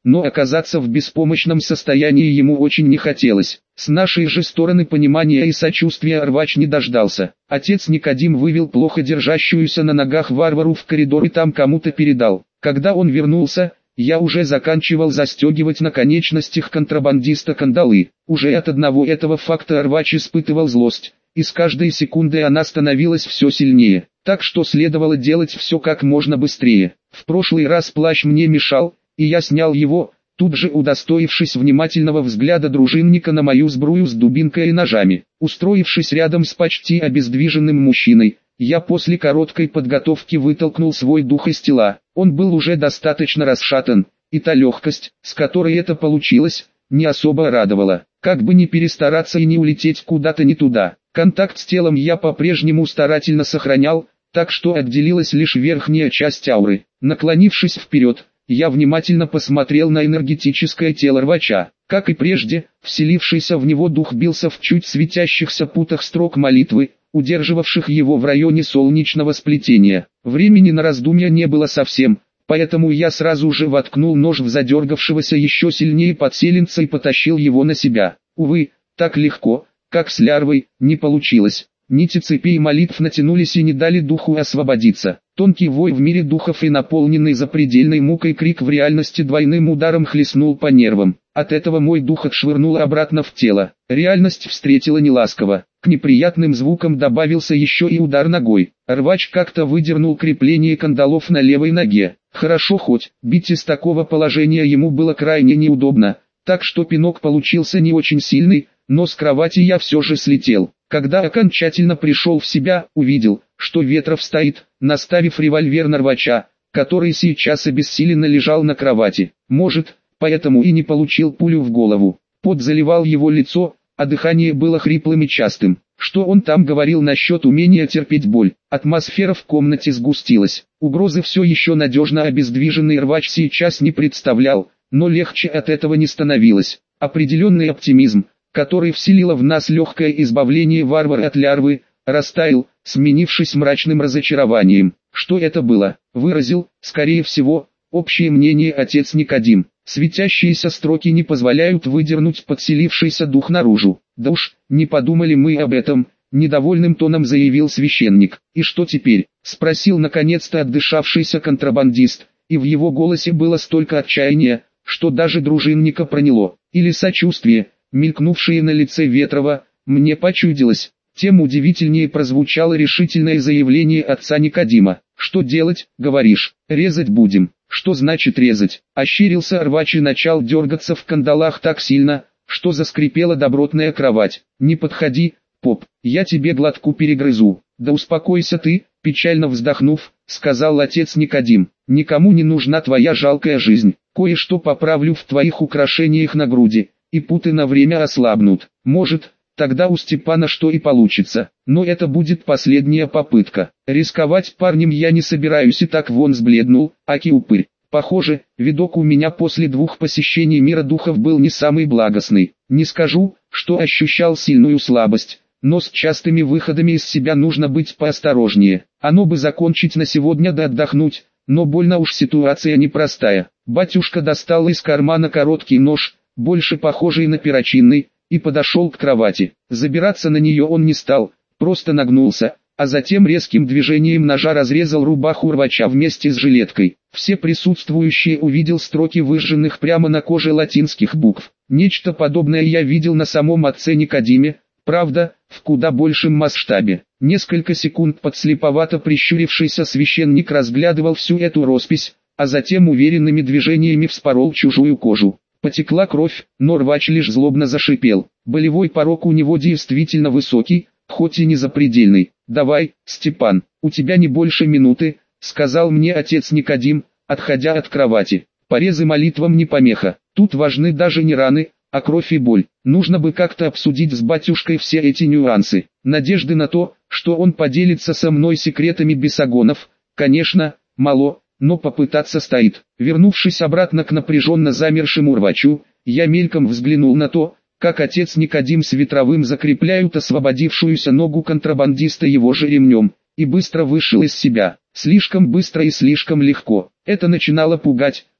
но оказаться в беспомощном состоянии ему очень не хотелось. С нашей же стороны понимания и сочувствия рвач не дождался. Отец Никодим вывел плохо держащуюся на ногах варвару в коридор и там кому-то передал. Когда он вернулся, я уже заканчивал застегивать на конечностях контрабандиста кандалы. Уже от одного этого факта рвач испытывал злость, и с каждой секундой она становилась все сильнее, так что следовало делать все как можно быстрее. В прошлый раз плащ мне мешал, и я снял его, тут же удостоившись внимательного взгляда дружинника на мою сбрую с дубинкой и ножами. Устроившись рядом с почти обездвиженным мужчиной, я после короткой подготовки вытолкнул свой дух из тела. Он был уже достаточно расшатан, и та легкость, с которой это получилось, не особо радовала. Как бы не перестараться и не улететь куда-то не туда. Контакт с телом я по-прежнему старательно сохранял, так что отделилась лишь верхняя часть ауры. Наклонившись вперед, я внимательно посмотрел на энергетическое тело рвача. Как и прежде, вселившийся в него дух бился в чуть светящихся путах строк молитвы, удерживавших его в районе солнечного сплетения. Времени на раздумья не было совсем, поэтому я сразу же воткнул нож в задергавшегося еще сильнее подселенца и потащил его на себя. Увы, так легко, как с лярвой, не получилось. Нити цепей молитв натянулись и не дали духу освободиться. Тонкий вой в мире духов и наполненный запредельной мукой крик в реальности двойным ударом хлестнул по нервам. От этого мой дух отшвырнул обратно в тело. Реальность встретила неласково. К неприятным звукам добавился еще и удар ногой. Рвач как-то выдернул крепление кандалов на левой ноге. Хорошо хоть, бить из такого положения ему было крайне неудобно, так что пинок получился не очень сильный, но с кровати я все же слетел. Когда окончательно пришел в себя, увидел, что Ветров стоит, наставив револьвер на рвача, который сейчас обессиленно лежал на кровати. Может, поэтому и не получил пулю в голову. Пот заливал его лицо, а дыхание было хриплым и частым. Что он там говорил насчет умения терпеть боль? Атмосфера в комнате сгустилась. Угрозы все еще надежно обездвиженный рвач сейчас не представлял, но легче от этого не становилось. Определенный оптимизм, который вселило в нас легкое избавление варвара от лярвы, растаял, сменившись мрачным разочарованием. Что это было, выразил, скорее всего, общее мнение отец Никодим. Светящиеся строки не позволяют выдернуть подселившийся дух наружу. Да уж, не подумали мы об этом, недовольным тоном заявил священник. И что теперь? Спросил наконец-то отдышавшийся контрабандист, и в его голосе было столько отчаяния, что даже дружинника проняло. Или сочувствие, мелькнувшее на лице Ветрова, мне почудилось. Тем удивительнее прозвучало решительное заявление отца Никодима. «Что делать, говоришь? Резать будем». «Что значит резать?» Ощерился рвач и начал дергаться в кандалах так сильно, что заскрипела добротная кровать. «Не подходи, поп, я тебе глотку перегрызу». «Да успокойся ты», печально вздохнув, сказал отец Никодим. «Никому не нужна твоя жалкая жизнь. Кое-что поправлю в твоих украшениях на груди, и путы на время ослабнут. Может, тогда у Степана что и получится, но это будет последняя попытка. Рисковать парнем я не собираюсь». И так вон сбледнул, аки упырь. Похоже, видок у меня после двух посещений мира духов был не самый благостный. Не скажу, что ощущал сильную слабость, но с частыми выходами из себя нужно быть поосторожнее. Оно бы закончить на сегодня да отдохнуть, но больно уж ситуация непростая. Батюшка достал из кармана короткий нож, больше похожий на перочинный, и подошел к кровати. Забираться на нее он не стал, просто нагнулся, а затем резким движением ножа разрезал рубаху рвача вместе с жилеткой. Все присутствующие увидел строки выжженных прямо на коже латинских букв. Нечто подобное я видел на самом отце Никодиме, правда, в куда большем масштабе. Несколько секунд подслеповато прищурившийся священник разглядывал всю эту роспись, а затем уверенными движениями вспорол чужую кожу. Потекла кровь, но рвач лишь злобно зашипел. Болевой порог у него действительно высокий, хоть и не запредельный. «Давай, Степан, у тебя не больше минуты», — сказал мне отец Никодим, отходя от кровати. «Порезы молитвам не помеха. Тут важны даже не раны, а кровь и боль. Нужно бы как-то обсудить с батюшкой все эти нюансы. Надежды на то, что он поделится со мной секретами бесогонов, конечно, мало, но попытаться стоит». Вернувшись обратно к напряженно замершему рвачу, я мельком взглянул на то, как отец Никодим с Ветровым закрепляют освободившуюся ногу контрабандиста его же ремнем, и быстро вышел из себя. Слишком быстро и слишком легко. Это начинало пугать,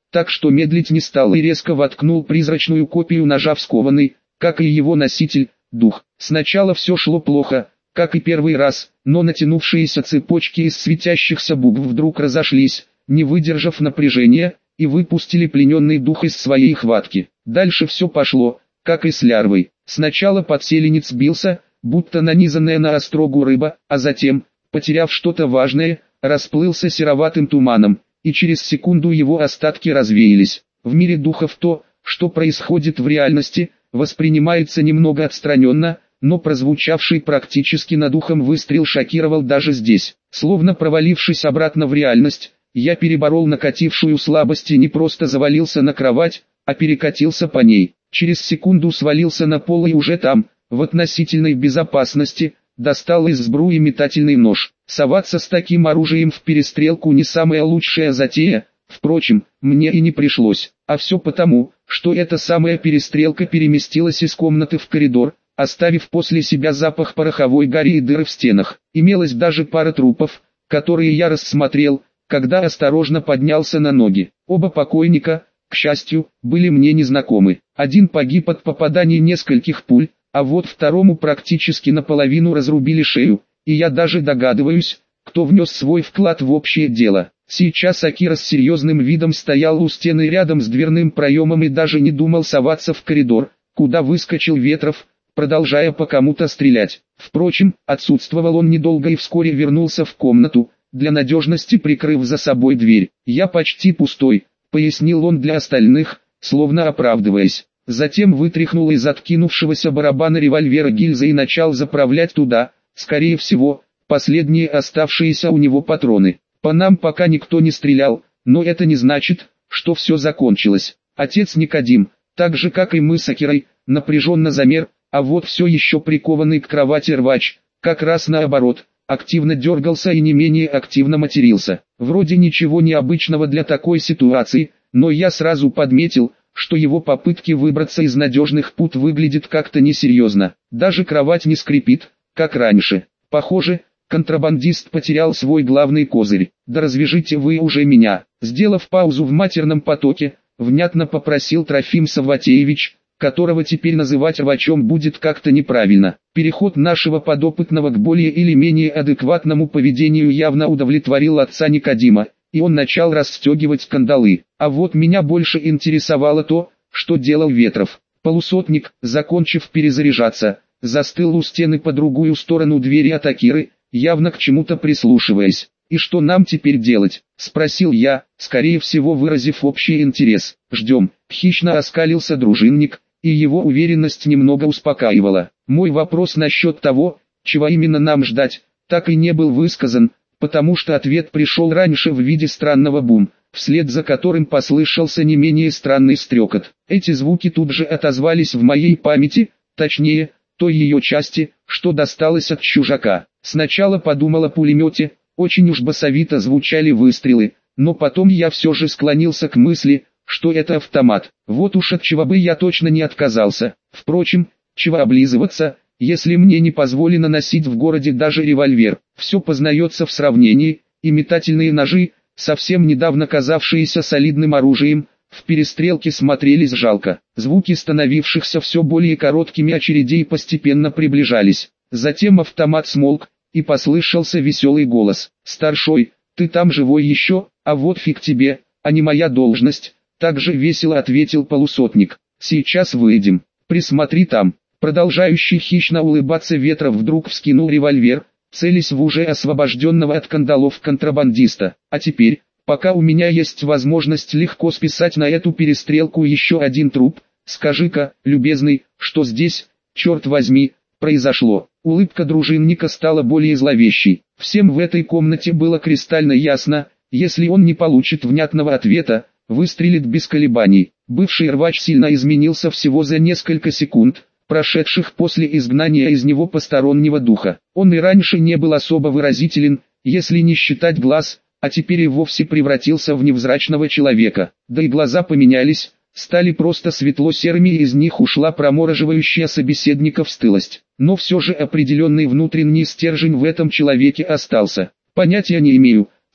так что медлить не стал и резко воткнул призрачную копию ножа в скованный, как и его носитель, дух. Сначала все шло плохо, как и первый раз, но натянувшиеся цепочки из светящихся букв вдруг разошлись, не выдержав напряжения, и выпустили плененный дух из своей хватки. Дальше все пошло, как и с лярвой. Сначала подселенец бился, будто нанизанная на острогу рыба, а затем, потеряв что-то важное, расплылся сероватым туманом, и через секунду его остатки развеялись. В мире духов то, что происходит в реальности, воспринимается немного отстраненно, но прозвучавший практически над ухом выстрел шокировал даже здесь. Словно провалившись обратно в реальность, я переборол накатившую слабость и не просто завалился на кровать, а перекатился по ней. Через секунду свалился на пол и уже там, в относительной безопасности, достал из сбруи метательный нож. Соваться с таким оружием в перестрелку не самая лучшая затея, впрочем, мне и не пришлось. А все потому, что эта самая перестрелка переместилась из комнаты в коридор, оставив после себя запах пороховой гари и дыры в стенах. Имелась даже пара трупов, которые я рассмотрел, когда осторожно поднялся на ноги. Оба покойника, к счастью, были мне незнакомы. Один погиб от попаданий нескольких пуль, а вот второму практически наполовину разрубили шею, и я даже догадываюсь, кто внес свой вклад в общее дело. Сейчас Акира с серьезным видом стоял у стены рядом с дверным проемом и даже не думал соваться в коридор, куда выскочил Ветров, продолжая по кому-то стрелять. Впрочем, отсутствовал он недолго и вскоре вернулся в комнату, для надежности прикрыв за собой дверь. «Я почти пустой», — пояснил он для остальных, словно оправдываясь. Затем вытряхнул из откинувшегося барабана револьвера гильзы и начал заправлять туда, скорее всего, последние оставшиеся у него патроны. По нам пока никто не стрелял, но это не значит, что все закончилось. Отец Никодим, так же как и мы с Акирой, напряженно замер, а вот все еще прикованный к кровати рвач, как раз наоборот, активно дергался и не менее активно матерился. Вроде ничего необычного для такой ситуации, но я сразу подметил, что его попытки выбраться из надежных пут выглядят как-то несерьезно. Даже кровать не скрипит, как раньше. Похоже, контрабандист потерял свой главный козырь. «Да развяжите вы уже меня!» Сделав паузу в матерном потоке, внятно попросил Трофим Савватеевич, которого теперь называть рвачом будет как-то неправильно. Переход нашего подопытного к более или менее адекватному поведению явно удовлетворил отца Никодима, и он начал расстегивать кандалы. А вот меня больше интересовало то, что делал Ветров. Полусотник, закончив перезаряжаться, застыл у стены по другую сторону двери от Акиры, явно к чему-то прислушиваясь. «И что нам теперь делать?» – спросил я, скорее всего выразив общий интерес. «Ждем», – хищно оскалился дружинник, и его уверенность немного успокаивала. Мой вопрос насчет того, чего именно нам ждать, так и не был высказан, потому что ответ пришел раньше в виде странного бум, вслед за которым послышался не менее странный стрекот. Эти звуки тут же отозвались в моей памяти, точнее, той ее части, что досталось от чужака. Сначала подумал о пулемете, очень уж басовито звучали выстрелы, но потом я все же склонился к мысли, что это автомат. Вот уж от чего бы я точно не отказался. Впрочем, чего облизываться, если мне не позволено носить в городе даже револьвер. Все познается в сравнении, и метательные ножи, совсем недавно казавшиеся солидным оружием, в перестрелке смотрелись жалко. Звуки становившихся все более короткими очередей постепенно приближались. Затем автомат смолк, и послышался веселый голос. «Старшой, ты там живой еще, а вот фиг тебе, а не моя должность», также весело ответил полусотник. «Сейчас выйдем, присмотри там». Продолжающий хищно улыбаться Ветров вдруг вскинул револьвер, целясь в уже освобожденного от кандалов контрабандиста. «А теперь, пока у меня есть возможность легко списать на эту перестрелку еще один труп, скажи-ка, любезный, что здесь, черт возьми, произошло?» Улыбка дружинника стала более зловещей. Всем в этой комнате было кристально ясно, если он не получит внятного ответа, выстрелит без колебаний. Бывший рвач сильно изменился всего за несколько секунд, прошедших после изгнания из него постороннего духа. Он и раньше не был особо выразителен, если не считать глаз, а теперь и вовсе превратился в невзрачного человека. Да и глаза поменялись, стали просто светло-серыми, и из них ушла промораживающая собеседников стылость. Но все же определенный внутренний стержень в этом человеке остался. «Понятия не имею», —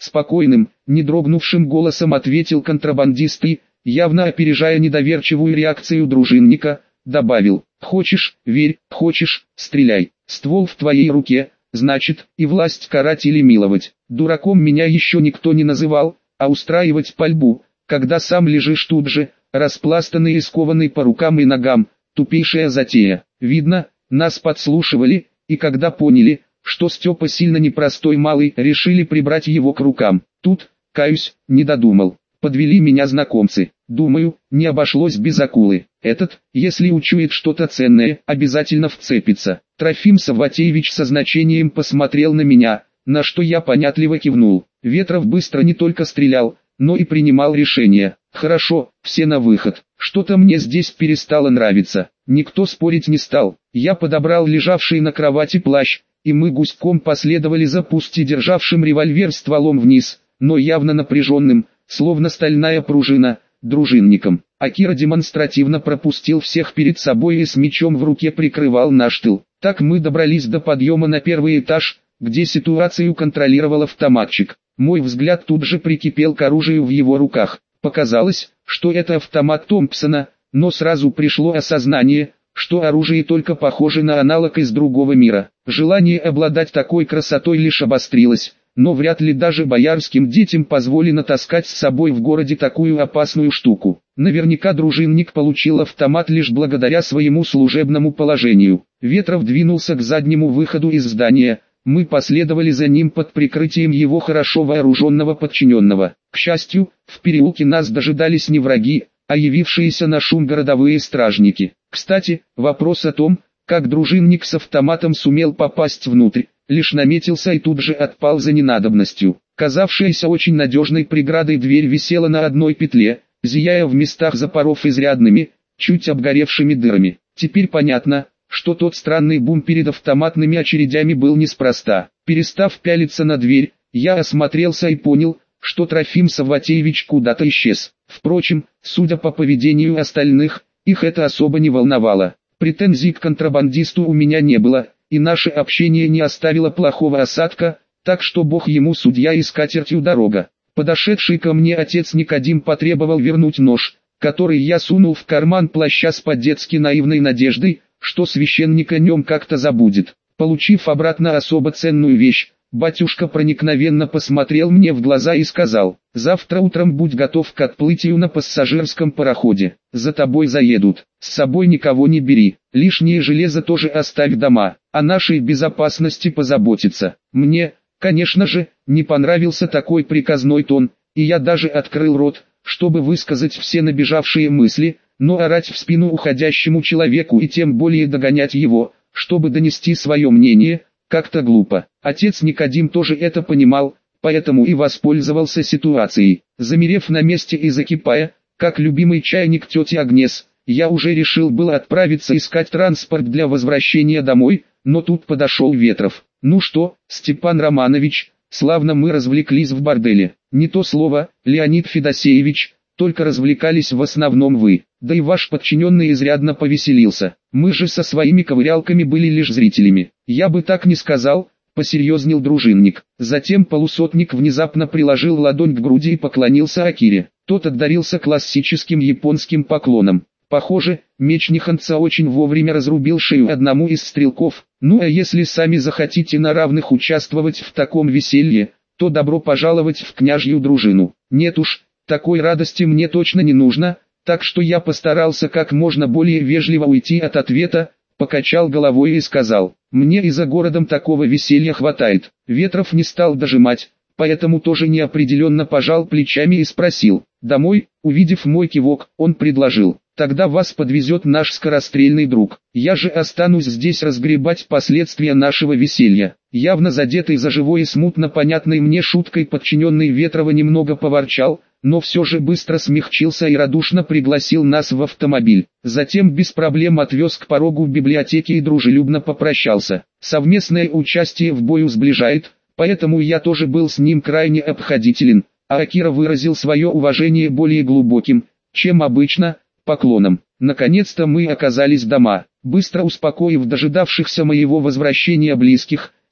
Спокойным, не дрогнувшим голосом ответил контрабандист и, явно опережая недоверчивую реакцию дружинника, добавил: «Хочешь — верь, хочешь — стреляй. Ствол в твоей руке, значит, и власть карать или миловать. Дураком меня еще никто не называл, а устраивать пальбу, когда сам лежишь тут же, распластанный и скованный по рукам и ногам, тупейшая затея. Видно, нас подслушивали, и когда поняли, что Степа сильно непростой малый, решили прибрать его к рукам. Тут, каюсь, не додумал. Подвели меня знакомцы. Думаю, не обошлось без акулы. Этот, если учует что-то ценное, обязательно вцепится». Трофим Савватеевич со значением посмотрел на меня, на что я понятливо кивнул. Ветров быстро не только стрелял, но и принимал решения. «Хорошо, все на выход. Что-то мне здесь перестало нравиться». Никто спорить не стал. Я подобрал лежавший на кровати плащ, и мы гуськом последовали за пусти державшим револьвер стволом вниз, но явно напряженным, словно стальная пружина, дружинником. Акира демонстративно пропустил всех перед собой и с мечом в руке прикрывал наш тыл. Так мы добрались до подъема на первый этаж, где ситуацию контролировал автоматчик. Мой взгляд тут же прикипел к оружию в его руках. Показалось, что это автомат Томпсона, но сразу пришло осознание, что оружие только похоже на аналог из другого мира. Желание обладать такой красотой лишь обострилось, но вряд ли даже боярским детям позволено таскать с собой в городе такую опасную штуку. Наверняка дружинник получил автомат лишь благодаря своему служебному положению. Ветров двинулся к заднему выходу из здания, мы последовали за ним под прикрытием его хорошо вооруженного подчиненного. К счастью, в переулке нас дожидались не враги, а явившиеся на шум городовые стражники. Кстати, вопрос о том, как дружинник с автоматом сумел попасть внутрь, лишь наметился и тут же отпал за ненадобностью. Казавшаяся очень надежной преградой дверь висела на одной петле, зияя в местах запоров изрядными, чуть обгоревшими дырами. Теперь понятно, что тот странный бум перед автоматными очередями был неспроста. Перестав пялиться на дверь, я осмотрелся и понял, что Трофим Савватеевич куда-то исчез. Впрочем, судя по поведению остальных, их это особо не волновало. Претензий к контрабандисту у меня не было, и наше общение не оставило плохого осадка, так что бог ему судья и скатертью дорога. Подошедший ко мне отец Никодим потребовал вернуть нож, который я сунул в карман плаща с по-детски наивной надеждой, что священник о нем как-то забудет. Получив обратно особо ценную вещь, батюшка проникновенно посмотрел мне в глаза и сказал: «Завтра утром будь готов к отплытию на пассажирском пароходе. За тобой заедут. С собой никого не бери. Лишнее железо тоже оставь дома. О нашей безопасности позаботиться». Мне, конечно же, не понравился такой приказной тон, и я даже открыл рот, чтобы высказать все набежавшие мысли, но орать в спину уходящему человеку и тем более догонять его, чтобы донести свое мнение, как-то глупо. Отец Никодим тоже это понимал, поэтому и воспользовался ситуацией. Замерев на месте и закипая, как любимый чайник тети Агнес, я уже решил было отправиться искать транспорт для возвращения домой, но тут подошел Ветров. «Ну что, Степан Романович, славно мы развлеклись в борделе». «Не то слово, Леонид Федосеевич, только развлекались в основном вы, да и ваш подчиненный изрядно повеселился. Мы же со своими ковырялками были лишь зрителями». «Я бы так не сказал», — посерьезнел дружинник. Затем полусотник внезапно приложил ладонь к груди и поклонился Акире. Тот отдарился классическим японским поклоном. Похоже, меч Нихонца очень вовремя разрубил шею одному из стрелков. «Ну а если сами захотите на равных участвовать в таком веселье, то добро пожаловать в княжью дружину. Нет уж, такой радости мне точно не нужно, так что я постарался как можно более вежливо уйти от ответа, покачал головой и сказал: «Мне и за городом такого веселья хватает». Ветров не стал дожимать, поэтому тоже неопределенно пожал плечами и спросил: «Домой?» Увидев мой кивок, он предложил: «Тогда вас подвезет наш скорострельный друг. Я же останусь здесь разгребать последствия нашего веселья». Явно задетый за живой и смутно понятной мне шуткой подчиненный Ветрова немного поворчал, но все же быстро смягчился и радушно пригласил нас в автомобиль. Затем без проблем отвез к порогу библиотеки и дружелюбно попрощался. Совместное участие в бою сближает, поэтому я тоже был с ним крайне обходителен, а Акира выразил свое уважение более глубоким, чем обычно, поклоном. Наконец-то мы оказались дома. Быстро успокоив дожидавшихся моего возвращения близких,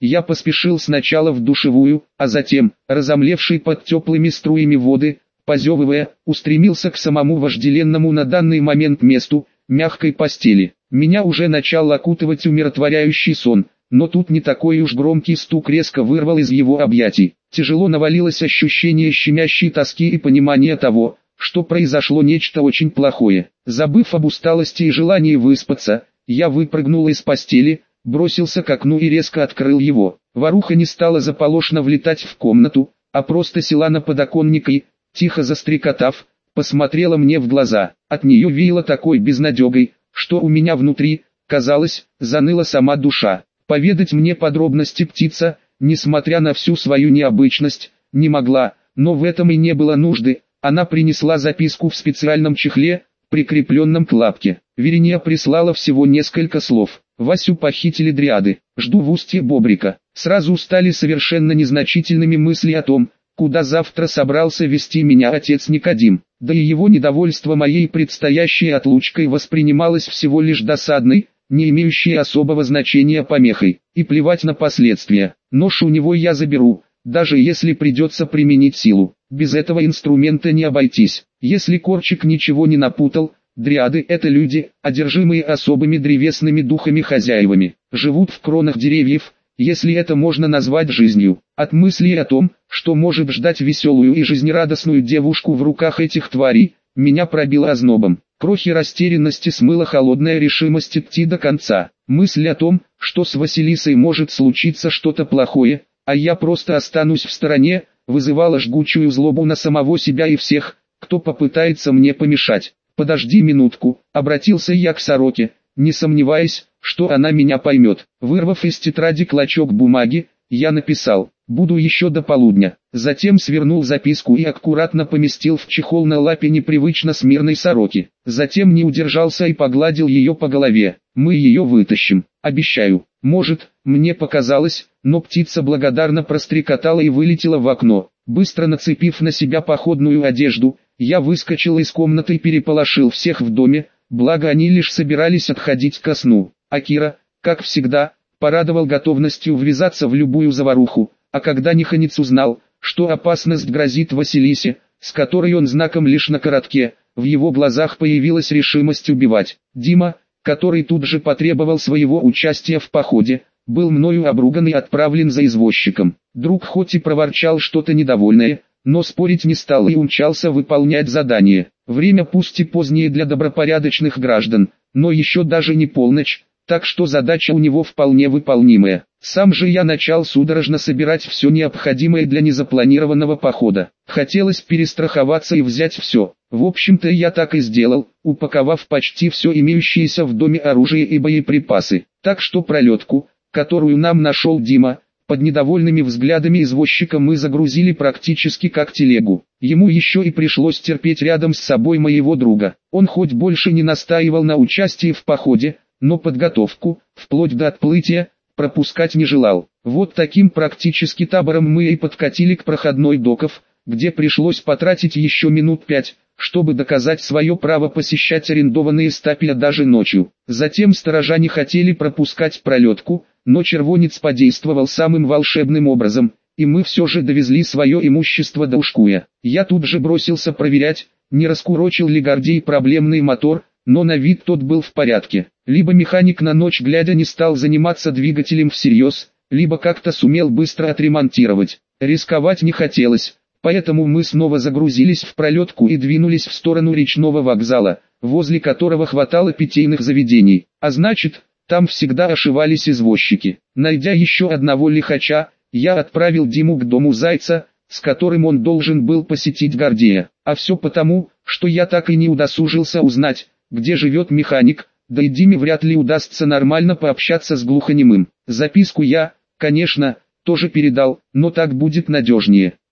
Я поспешил сначала в душевую, а затем, разомлевший под теплыми струями воды, позевывая, устремился к самому вожделенному на данный момент месту, мягкой постели. Меня уже начал окутывать умиротворяющий сон, но тут не такой уж громкий стук резко вырвал из его объятий. Тяжело навалилось ощущение щемящей тоски и понимания того, что произошло нечто очень плохое. Забыв об усталости и желании выспаться, я выпрыгнул из постели, бросился к окну и резко открыл его. Воруха не стала заполошно влетать в комнату, а просто села на подоконник и, тихо застрекотав, посмотрела мне в глаза. От нее веяло такой безнадегой, что у меня внутри, казалось, заныла сама душа. Поведать мне подробности птица, несмотря на всю свою необычность, не могла, но в этом и не было нужды. Она принесла записку в специальном чехле, прикрепленном к лапке. Верения прислала всего несколько слов. Васю похитили дриады. Жду в устье Бобрика. Сразу стали совершенно незначительными мысли о том, куда завтра собрался вести меня отец Никодим. Да и его недовольство моей предстоящей отлучкой воспринималось всего лишь досадной, не имеющей особого значения помехой. И плевать на последствия. Нож у него я заберу, даже если придется применить силу. Без этого инструмента не обойтись. Если Корчик ничего не напутал, дриады — это люди, одержимые особыми древесными духами-хозяевами. Живут в кронах деревьев, если это можно назвать жизнью. От мысли о том, что может ждать веселую и жизнерадостную девушку в руках этих тварей, меня пробило ознобом. Крохи растерянности смыла холодная решимость идти до конца. Мысль о том, что с Василисой может случиться что-то плохое, а я просто останусь в стороне, вызывала жгучую злобу на самого себя и всех, кто попытается мне помешать. «Подожди минутку», — обратился я к сороке, не сомневаясь, что она меня поймет. Вырвав из тетради клочок бумаги, я написал: «Буду еще до полудня». Затем свернул записку и аккуратно поместил в чехол на лапе непривычно смирной сороки. Затем не удержался и погладил ее по голове. «Мы ее вытащим, обещаю». Может, мне показалось, но птица благодарно прострекотала и вылетела в окно. Быстро нацепив на себя походную одежду, я выскочил из комнаты и переполошил всех в доме, благо они лишь собирались отходить ко сну. А Кира, как всегда, порадовал готовностью ввязаться в любую заваруху, а когда Ниханец узнал, что опасность грозит Василисе, с которой он знаком лишь на коротке, в его глазах появилась решимость убивать. Дима, который тут же потребовал своего участия в походе, был мною обруган и отправлен за извозчиком. Друг хоть и проворчал что-то недовольное, но спорить не стал и умчался выполнять задание. Время пусть и позднее для добропорядочных граждан, но еще даже не полночь, так что задача у него вполне выполнимая. Сам же я начал судорожно собирать все необходимое для незапланированного похода. Хотелось перестраховаться и взять все. В общем-то я так и сделал, упаковав почти все имеющееся в доме оружие и боеприпасы. Так что пролетку, которую нам нашел Дима, под недовольными взглядами извозчика мы загрузили практически как телегу. Ему еще и пришлось терпеть рядом с собой моего друга. Он хоть больше не настаивал на участии в походе, но подготовку, вплоть до отплытия, пропускать не желал. Вот таким практически табором мы и подкатили к проходной доков, где пришлось потратить еще минут пять, чтобы доказать свое право посещать арендованные стапеля даже ночью. Затем сторожа не хотели пропускать пролетку, но червонец подействовал самым волшебным образом, и мы все же довезли свое имущество до Ушкуя. Я тут же бросился проверять, не раскурочил ли Гордей проблемный мотор, но на вид тот был в порядке. Либо механик на ночь глядя не стал заниматься двигателем всерьез, либо как-то сумел быстро отремонтировать. Рисковать не хотелось, поэтому мы снова загрузились в пролетку и двинулись в сторону речного вокзала, возле которого хватало питейных заведений, а значит, там всегда ошивались извозчики. Найдя еще одного лихача, я отправил Диму к дому Зайца, с которым он должен был посетить Гордея. А все потому, что я так и не удосужился узнать, где живет механик, да и Диме вряд ли удастся нормально пообщаться с глухонемым. Записку я, конечно, тоже передал, но так будет надежнее.